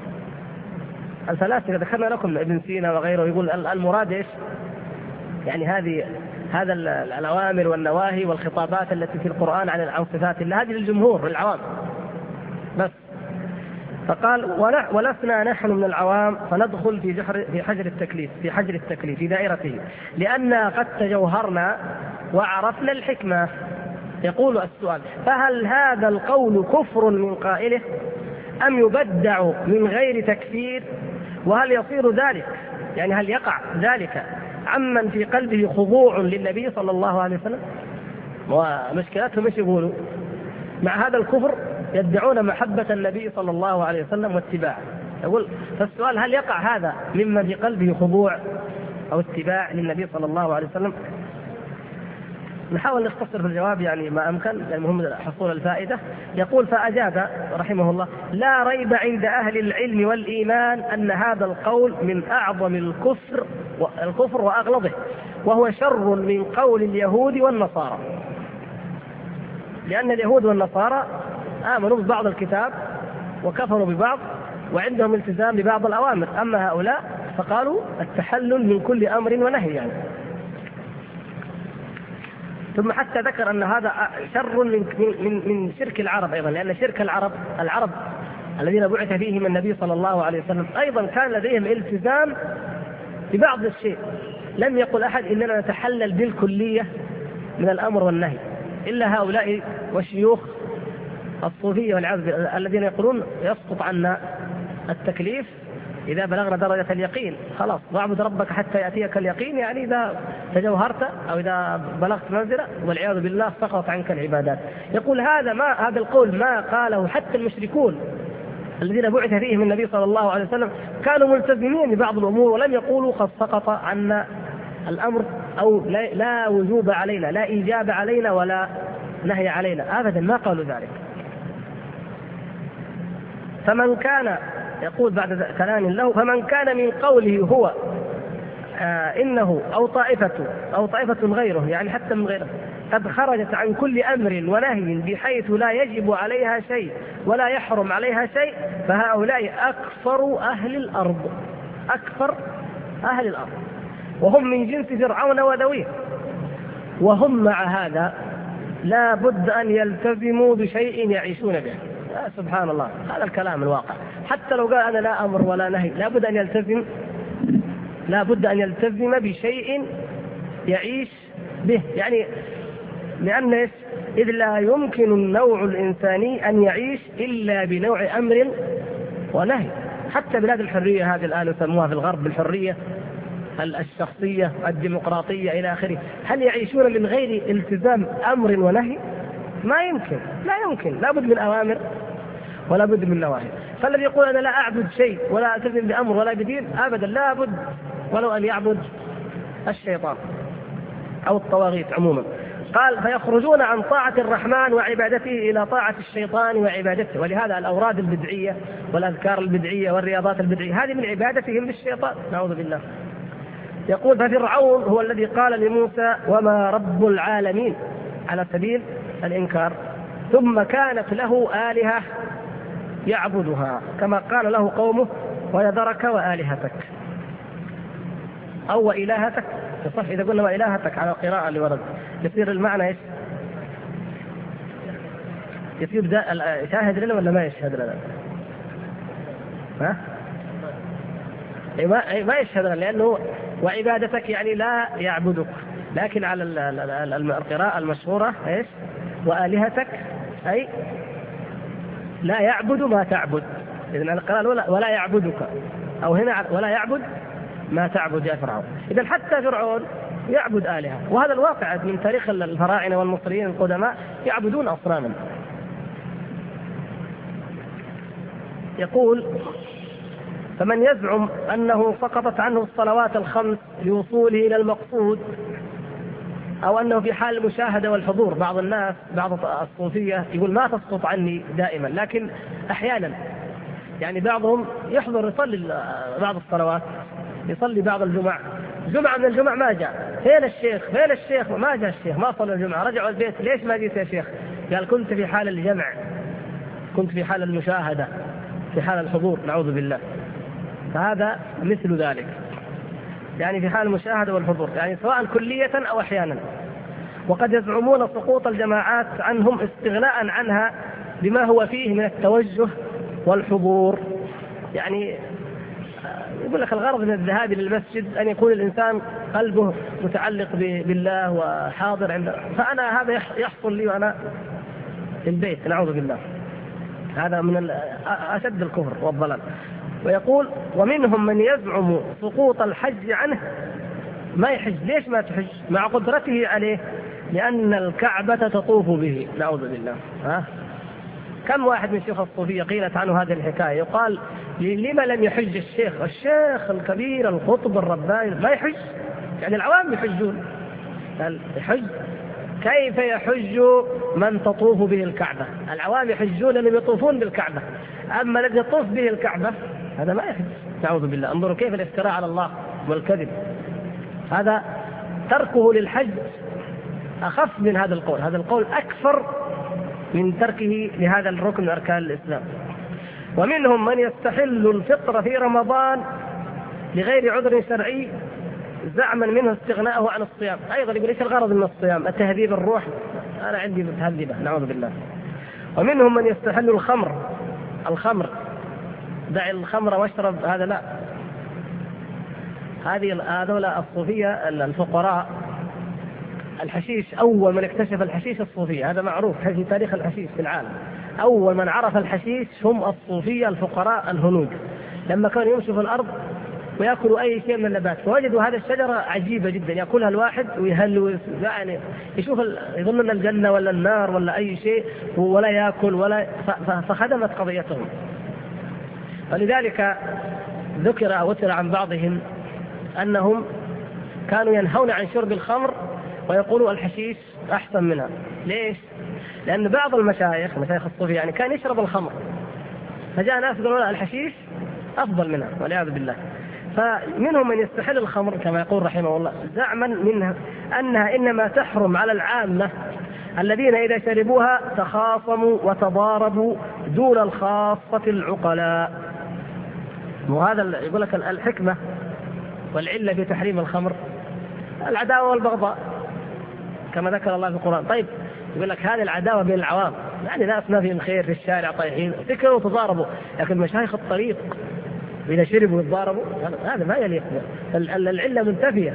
الفلاسفة ذكرنا لكم ابن سينا وغيره يقول المراد إيش؟ يعني هذا الأوامر والنواهي والخطابات التي في القرآن عن صفات الله هذه للجمهور للعوام بس. فقال ولسنا نحن من العوام فندخل في حجر التكليف في دائرته، لأننا قد تجوهرنا وعرفنا الحكمة. يقول السؤال فهل هذا القول كفر من قائله أم يبدع من غير تكفير؟ وهل يصير ذلك يعني هل يقع ذلك عمن في قلبه خضوع للنبي صلى الله عليه وسلم؟ ومشكلتهم ايش يقولوا؟ مع هذا الكفر يدعون محبة النبي صلى الله عليه وسلم واتباعه. يقول فالسؤال هل يقع هذا ممن في قلبه خضوع أو اتباع للنبي صلى الله عليه وسلم؟ نحاول نختصر في الجواب يعني ما أمكن، المهم حصول الفائدة. يقول فأجاب رحمه الله لا ريب عند أهل العلم والإيمان أن هذا القول من أعظم الكفر وأغلظه، وهو شر من قول اليهود والنصارى، لأن اليهود والنصارى آمنوا ببعض الكتاب وكفروا ببعض وعندهم التزام ببعض الأوامر، أما هؤلاء فقالوا التحلل من كل أمر ونهي يعني. ثم حتى ذكر أن هذا شر من شرك العرب أيضا، لأن شرك العرب الذين بعث فيهم النبي صلى الله عليه وسلم أيضا كان لديهم التزام ببعض الشيء. لم يقل أحد إننا نتحلل بالكلية من الأمر والنهي إلا هؤلاء والشيوخ الصوفية الذين يقولون يسقط عنا التكليف إذا بلغنا درجة اليقين، خلاص واعبد ربك حتى يأتيك اليقين، يعني إذا تجوهرت أو إذا بلغت منزلة والعياذ بالله سقط عنك العبادات. يقول هذا القول ما قاله حتى المشركون الذين بعث فيهم النبي صلى الله عليه وسلم كانوا ملتزمين ببعض الأمور ولم يقولوا قد سقط عنا الأمر أو لا وجوب علينا، لا إيجاب علينا ولا نهي علينا، أبدا ما قالوا ذلك. فمن كان يقول بعد كلام له فمن كان من قوله هو إنه أو طائفة غيره يعني حتى من غيره قد خرجت عن كل أمر ونهي بحيث لا يجب عليها شيء ولا يحرم عليها شيء، فهؤلاء أكثر أهل الأرض وهم من جنس فرعون وذويه، وهم مع هذا لا بد أن يلتزموا بشيء يعيشون به. سبحان الله، هذا الكلام الواقع. حتى لو قال أنا لا أمر ولا نهي لا بد أن يلتزم بشيء يعيش به، يعني لأن إذ لا يمكن النوع الإنساني أن يعيش إلا بنوع أمر ونهي. حتى بلاد الحرية هذه الآن يسموها في الغرب بالحرية الشخصية الديمقراطية إلى آخره، هل يعيشون من غير التزام أمر ونهي؟ ما يمكن، لا بد من أوامر ولا بد من نواهي. فالذي يقول أنا لا أعبد شيء ولا ألتزم بأمر ولا بدين أبدا، لا بد ولو أن يعبد الشيطان أو الطواغيت عموما. قال فيخرجون عن طاعة الرحمن وعبادته إلى طاعة الشيطان وعبادته. ولهذا الأوراد البدعية والأذكار البدعية والرياضات البدعية هذه من عبادتهم للشيطان، نعوذ بالله. يقول ففرعون هو الذي قال لموسى وما رب العالمين على سبيل الإنكار، ثم كانت له آلهة يعبدها كما قال له قومه ويذرك وآلهتك أو وإلهتك. صح إذا قلنا وإلهتك على القراءة اللي ورد يصير المعنى إيش؟ يصير شاهد لنا ولا ما يشهد لنا؟ ها؟ ما يشهد لنا لأنه وعبادتك يعني لا يعبدك، لكن على القراءة المشهورة إيش؟ وآلهتك أي لا يعبد ما تعبد. إذن القراءة ولا يعبدك، أو هنا ولا يعبد ما تعبد يا فرعون. إذن حتى فرعون يعبد آلهة، وهذا الواقع من تاريخ الفراعنة والمصريين القدماء يعبدون أصناما. يقول فمن يزعم أنه سقطت عنه الصلوات الخمس لوصوله إلى المقصود، أو أنه في حال المشاهدة والحضور. بعض الناس بعض الصوفية يقول ما تسقط عني دائما، لكن أحيانا يعني بعضهم يحضر يصلي بعض الصلوات، يصلي بعض الجمعة من الجمع ما جاء، فين الشيخ ما جاء الشيخ، ما صلى الجمعة، رجعوا البيت ليش ما جيت يا شيخ؟ قال كنت في حال الجمع، كنت في حال المشاهدة، في حال الحضور، نعوذ بالله. فهذا مثل ذلك، يعني في حال المشاهدة والحضور، يعني سواء كلية أو أحيانا. وقد يزعمون سقوط الجماعات عنهم استغناء عنها بما هو فيه من التوجه والحضور. يعني يقول لك الغرض من الذهاب للمسجد أن يكون الإنسان قلبه متعلق بالله وحاضر عنده، فأنا هذا يحصل لي وأنا في البيت، نعوذ بالله. هذا من أشد الكفر والضلال. ويقول ومنهم من يزعم سقوط الحج عنه، ما يحج. ليش ما تحج مع قدرته عليه؟ لأن الكعبة تطوف به، نعوذ بالله. كم واحد من شيوخ الصوفية قيلت عنه هذه الحكاية، يقال لما لم يحج الشيخ الكبير القطب الرباني ما يحج؟ يعني العوام يحجون، يحج كيف يحج من تطوف به الكعبة؟ العوام يحجون لأنهم يطوفون بالكعبة، أما الذي يطوف به الكعبة هذا ما يحج، نعوذ بالله. انظروا كيف الافتراء على الله والكذب. هذا تركه للحج أخف من هذا القول، هذا القول أكثر من تركه لهذا الركن من أركان الإسلام. ومنهم من يستحل الفطر في رمضان لغير عذر شرعي زعما منه استغناءه عن الصيام. أيضا يقول إيش الغرض من الصيام؟ التهذيب الروح، أنا عندي متهذبة، نعوذ بالله. ومنهم من يستحل الخمر، دع الخمر واشرب، هذا لا. هذول الصوفية الفقراء. الحشيش أول من اكتشف الحشيش الصوفية، هذا معروف في تاريخ الحشيش في العالم. أول من عرف الحشيش هم الصوفية الفقراء الهنود، لما كانوا يمشوا في الأرض ويأكلوا أي شيء من النبات، فوجدوا هذه الشجرة عجيبة جدا، يأكلها الواحد ويهل، يعني يشوف يظن أن الجنة ولا النار ولا أي شيء، ولا يأكل ولا، فخدمت قضيتهم. فلذلك ذكر أو وتر عن بعضهم أنهم كانوا ينهون عن شرب الخمر ويقولوا الحشيش أحسن منها. ليش؟ لأن بعض مشايخ الصوفية يعني كان يشرب الخمر، فجاء ناس يقولون الحشيش أفضل منها والعياذ بالله. فمنهم من يستحل الخمر كما يقول رحمه الله زعما منها أنها إنما تحرم على العامة الذين إذا شربوها تخاصموا وتضاربوا دون الخاصة العقلاء. وهذا يقول لك الحكمة والعلة في تحريم الخمر العداوة والبغضاء كما ذكر الله في القرآن. طيب يقول لك هذه العداوة بين العوام، يعني ناس ما فيهم خير في الشارع طايحين فكروا وتضاربوا، لكن مشايخ الطريق إذا شربوا يتضاربوا هذا ما يليق، العلة منتفية.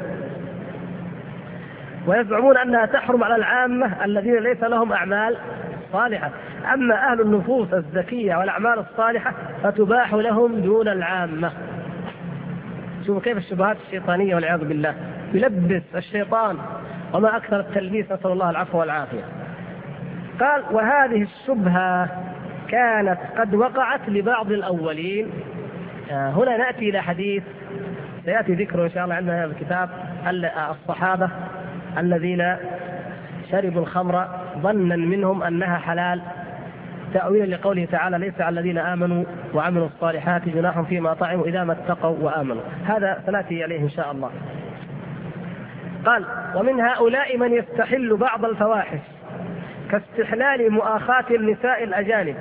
ويزعمون أنها تحرم على العامة الذين ليس لهم أعمال صالحة، أما أهل النفوس الزكية والأعمال الصالحة فتباح لهم دون العامة. شوفوا كيف الشبهات الشيطانية والعياذ بالله، يلبس الشيطان وما أكثر التلبيس، نسأل الله العفو والعافية. قال وهذه الشبهة كانت قد وقعت لبعض الأولين. هنا نأتي إلى حديث سيأتي ذكره إن شاء الله عندنا في الكتاب الصحابة الذين شربوا الخمر ظنا منهم أنها حلال تأويلا لقوله تعالى ليس على الذين آمنوا وعملوا الصالحات جناح فيما طعموا إذا ما اتقوا وآمنوا. هذا سنأتي عليه إن شاء الله. قال ومن هؤلاء من يستحل بعض الفواحش كاستحلال مؤاخاة النساء الأجانب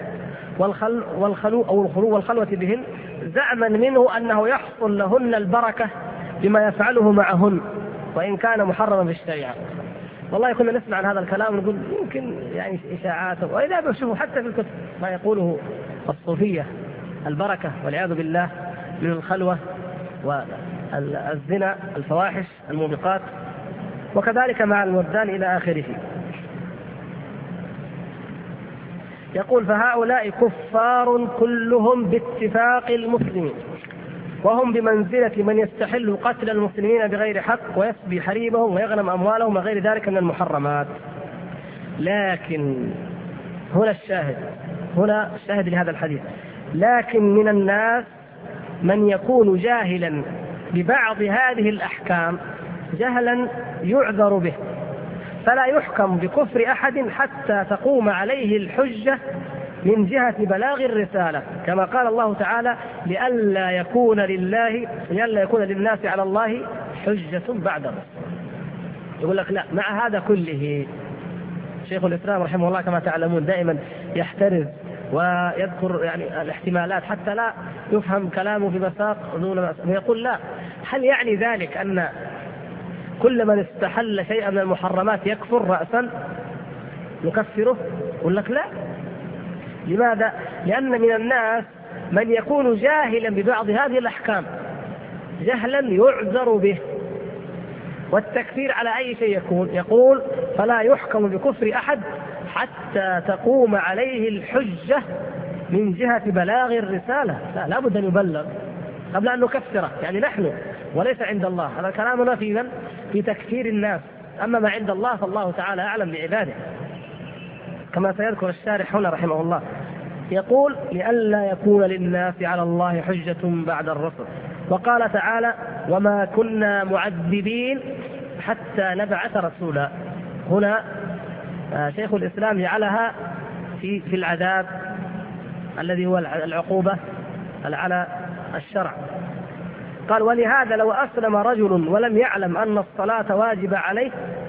والخلوة بهن زعما منه أنه يحصل لهن البركة بما يفعله معهن وإن كان محرما في الشريعة. والله كنا نسمع عن هذا الكلام ونقول يمكن يعني إشاعات، وإذا بشوفوا حتى في الكتب ما يقوله الصوفية البركة والعياذ بالله من الخلوة والزنا الفواحش الموبقات، وكذلك مع الوردان إلى آخره. يقول فهؤلاء كفار كلهم باتفاق المسلمين، وهم بمنزلة من يستحل قتل المسلمين بغير حق ويسبي حريمهم ويغنم أموالهم وغير ذلك من المحرمات. لكن هنا الشاهد لهذا الحديث، لكن من الناس من يكون جاهلا ببعض هذه الأحكام جهلا يعذر به، فلا يحكم بكفر أحد حتى تقوم عليه الحجة من جهة بلاغ الرسالة، كما قال الله تعالى لئلا يكون للناس على الله حجة بعد الرسل. يقول لك لا، مع هذا كله شيخ الإسلام رحمه الله كما تعلمون دائما يحترز ويذكر يعني الاحتمالات حتى لا يفهم كلامه بمساق دون ويقول لا، هل يعني ذلك أن كل من استحل شيئا من المحرمات يكفر رأسا نكفره؟ يقول لك لا. لماذا؟ لأن من الناس من يكون جاهلا ببعض هذه الأحكام جهلا يعذر به، والتكفير على أي شيء يكون؟ يقول فلا يحكم بكفر أحد حتى تقوم عليه الحجة من جهة بلاغ الرسالة. لا بد أن يبلغ قبل أن نكفره، يعني نحن وليس عند الله. هذا كلامنا في تكفير الناس، أما ما عند الله فالله تعالى أعلم بعباده، كما سيذكر الشارح هنا رحمه الله. يقول لئلا يكون للناس على الله حجة بعد الرسل. وقال تعالى وما كنا معذبين حتى نبعث رسولا. هنا شيخ الإسلام جعلها في العذاب الذي هو العقوبة على الشرع. قال ولهذا لو أسلم رجل ولم يعلم أن الصلاة واجب عليه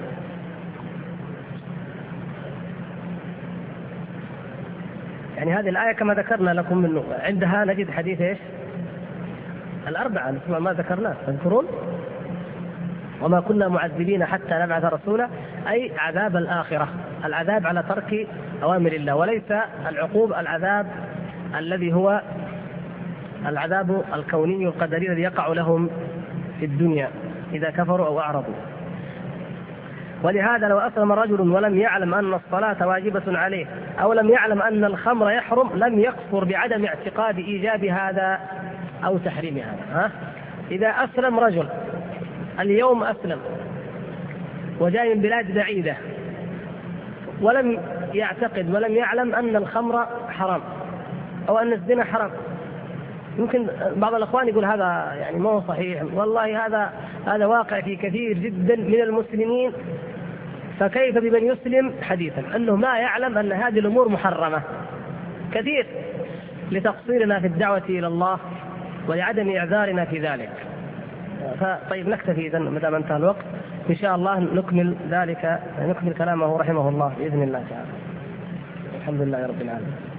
يعني هذه الآية كما ذكرنا لكم منه عندها نجد حديث إيش؟ الأربعة نسمع ما ذكرناه تذكرون؟ وما كنا معذبين حتى نبعث رسولا، أي عذاب الآخرة، العذاب على ترك أوامر الله، وليس العذاب الذي هو العذاب الكوني القدري الذي يقع لهم في الدنيا إذا كفروا أو أعرضوا. ولهذا لو أسلم رجل ولم يعلم أن الصلاة واجبة عليه أو لم يعلم أن الخمر يحرم لم يكفر بعدم اعتقاد إيجاب هذا أو تحريم هذا. إذا أسلم رجل اليوم أسلم وجاء من بلاد بعيدة ولم يعتقد ولم يعلم أن الخمر حرام أو أن الزنا حرام، يمكن بعض الأخوان يقول هذا يعني ما هو صحيح، والله هذا واقع في كثير جدا من المسلمين، فكيف بمن يسلم حديثا أنه ما يعلم أن هذه الأمور محرمة؟ كثير لتقصيرنا في الدعوة إلى الله ولعدم إعذارنا في ذلك. طيب نكتفي إذن ما دام انتهى الوقت، إن شاء الله نكمل كلامه رحمه الله بإذن الله تعالى. الحمد لله رب العالمين.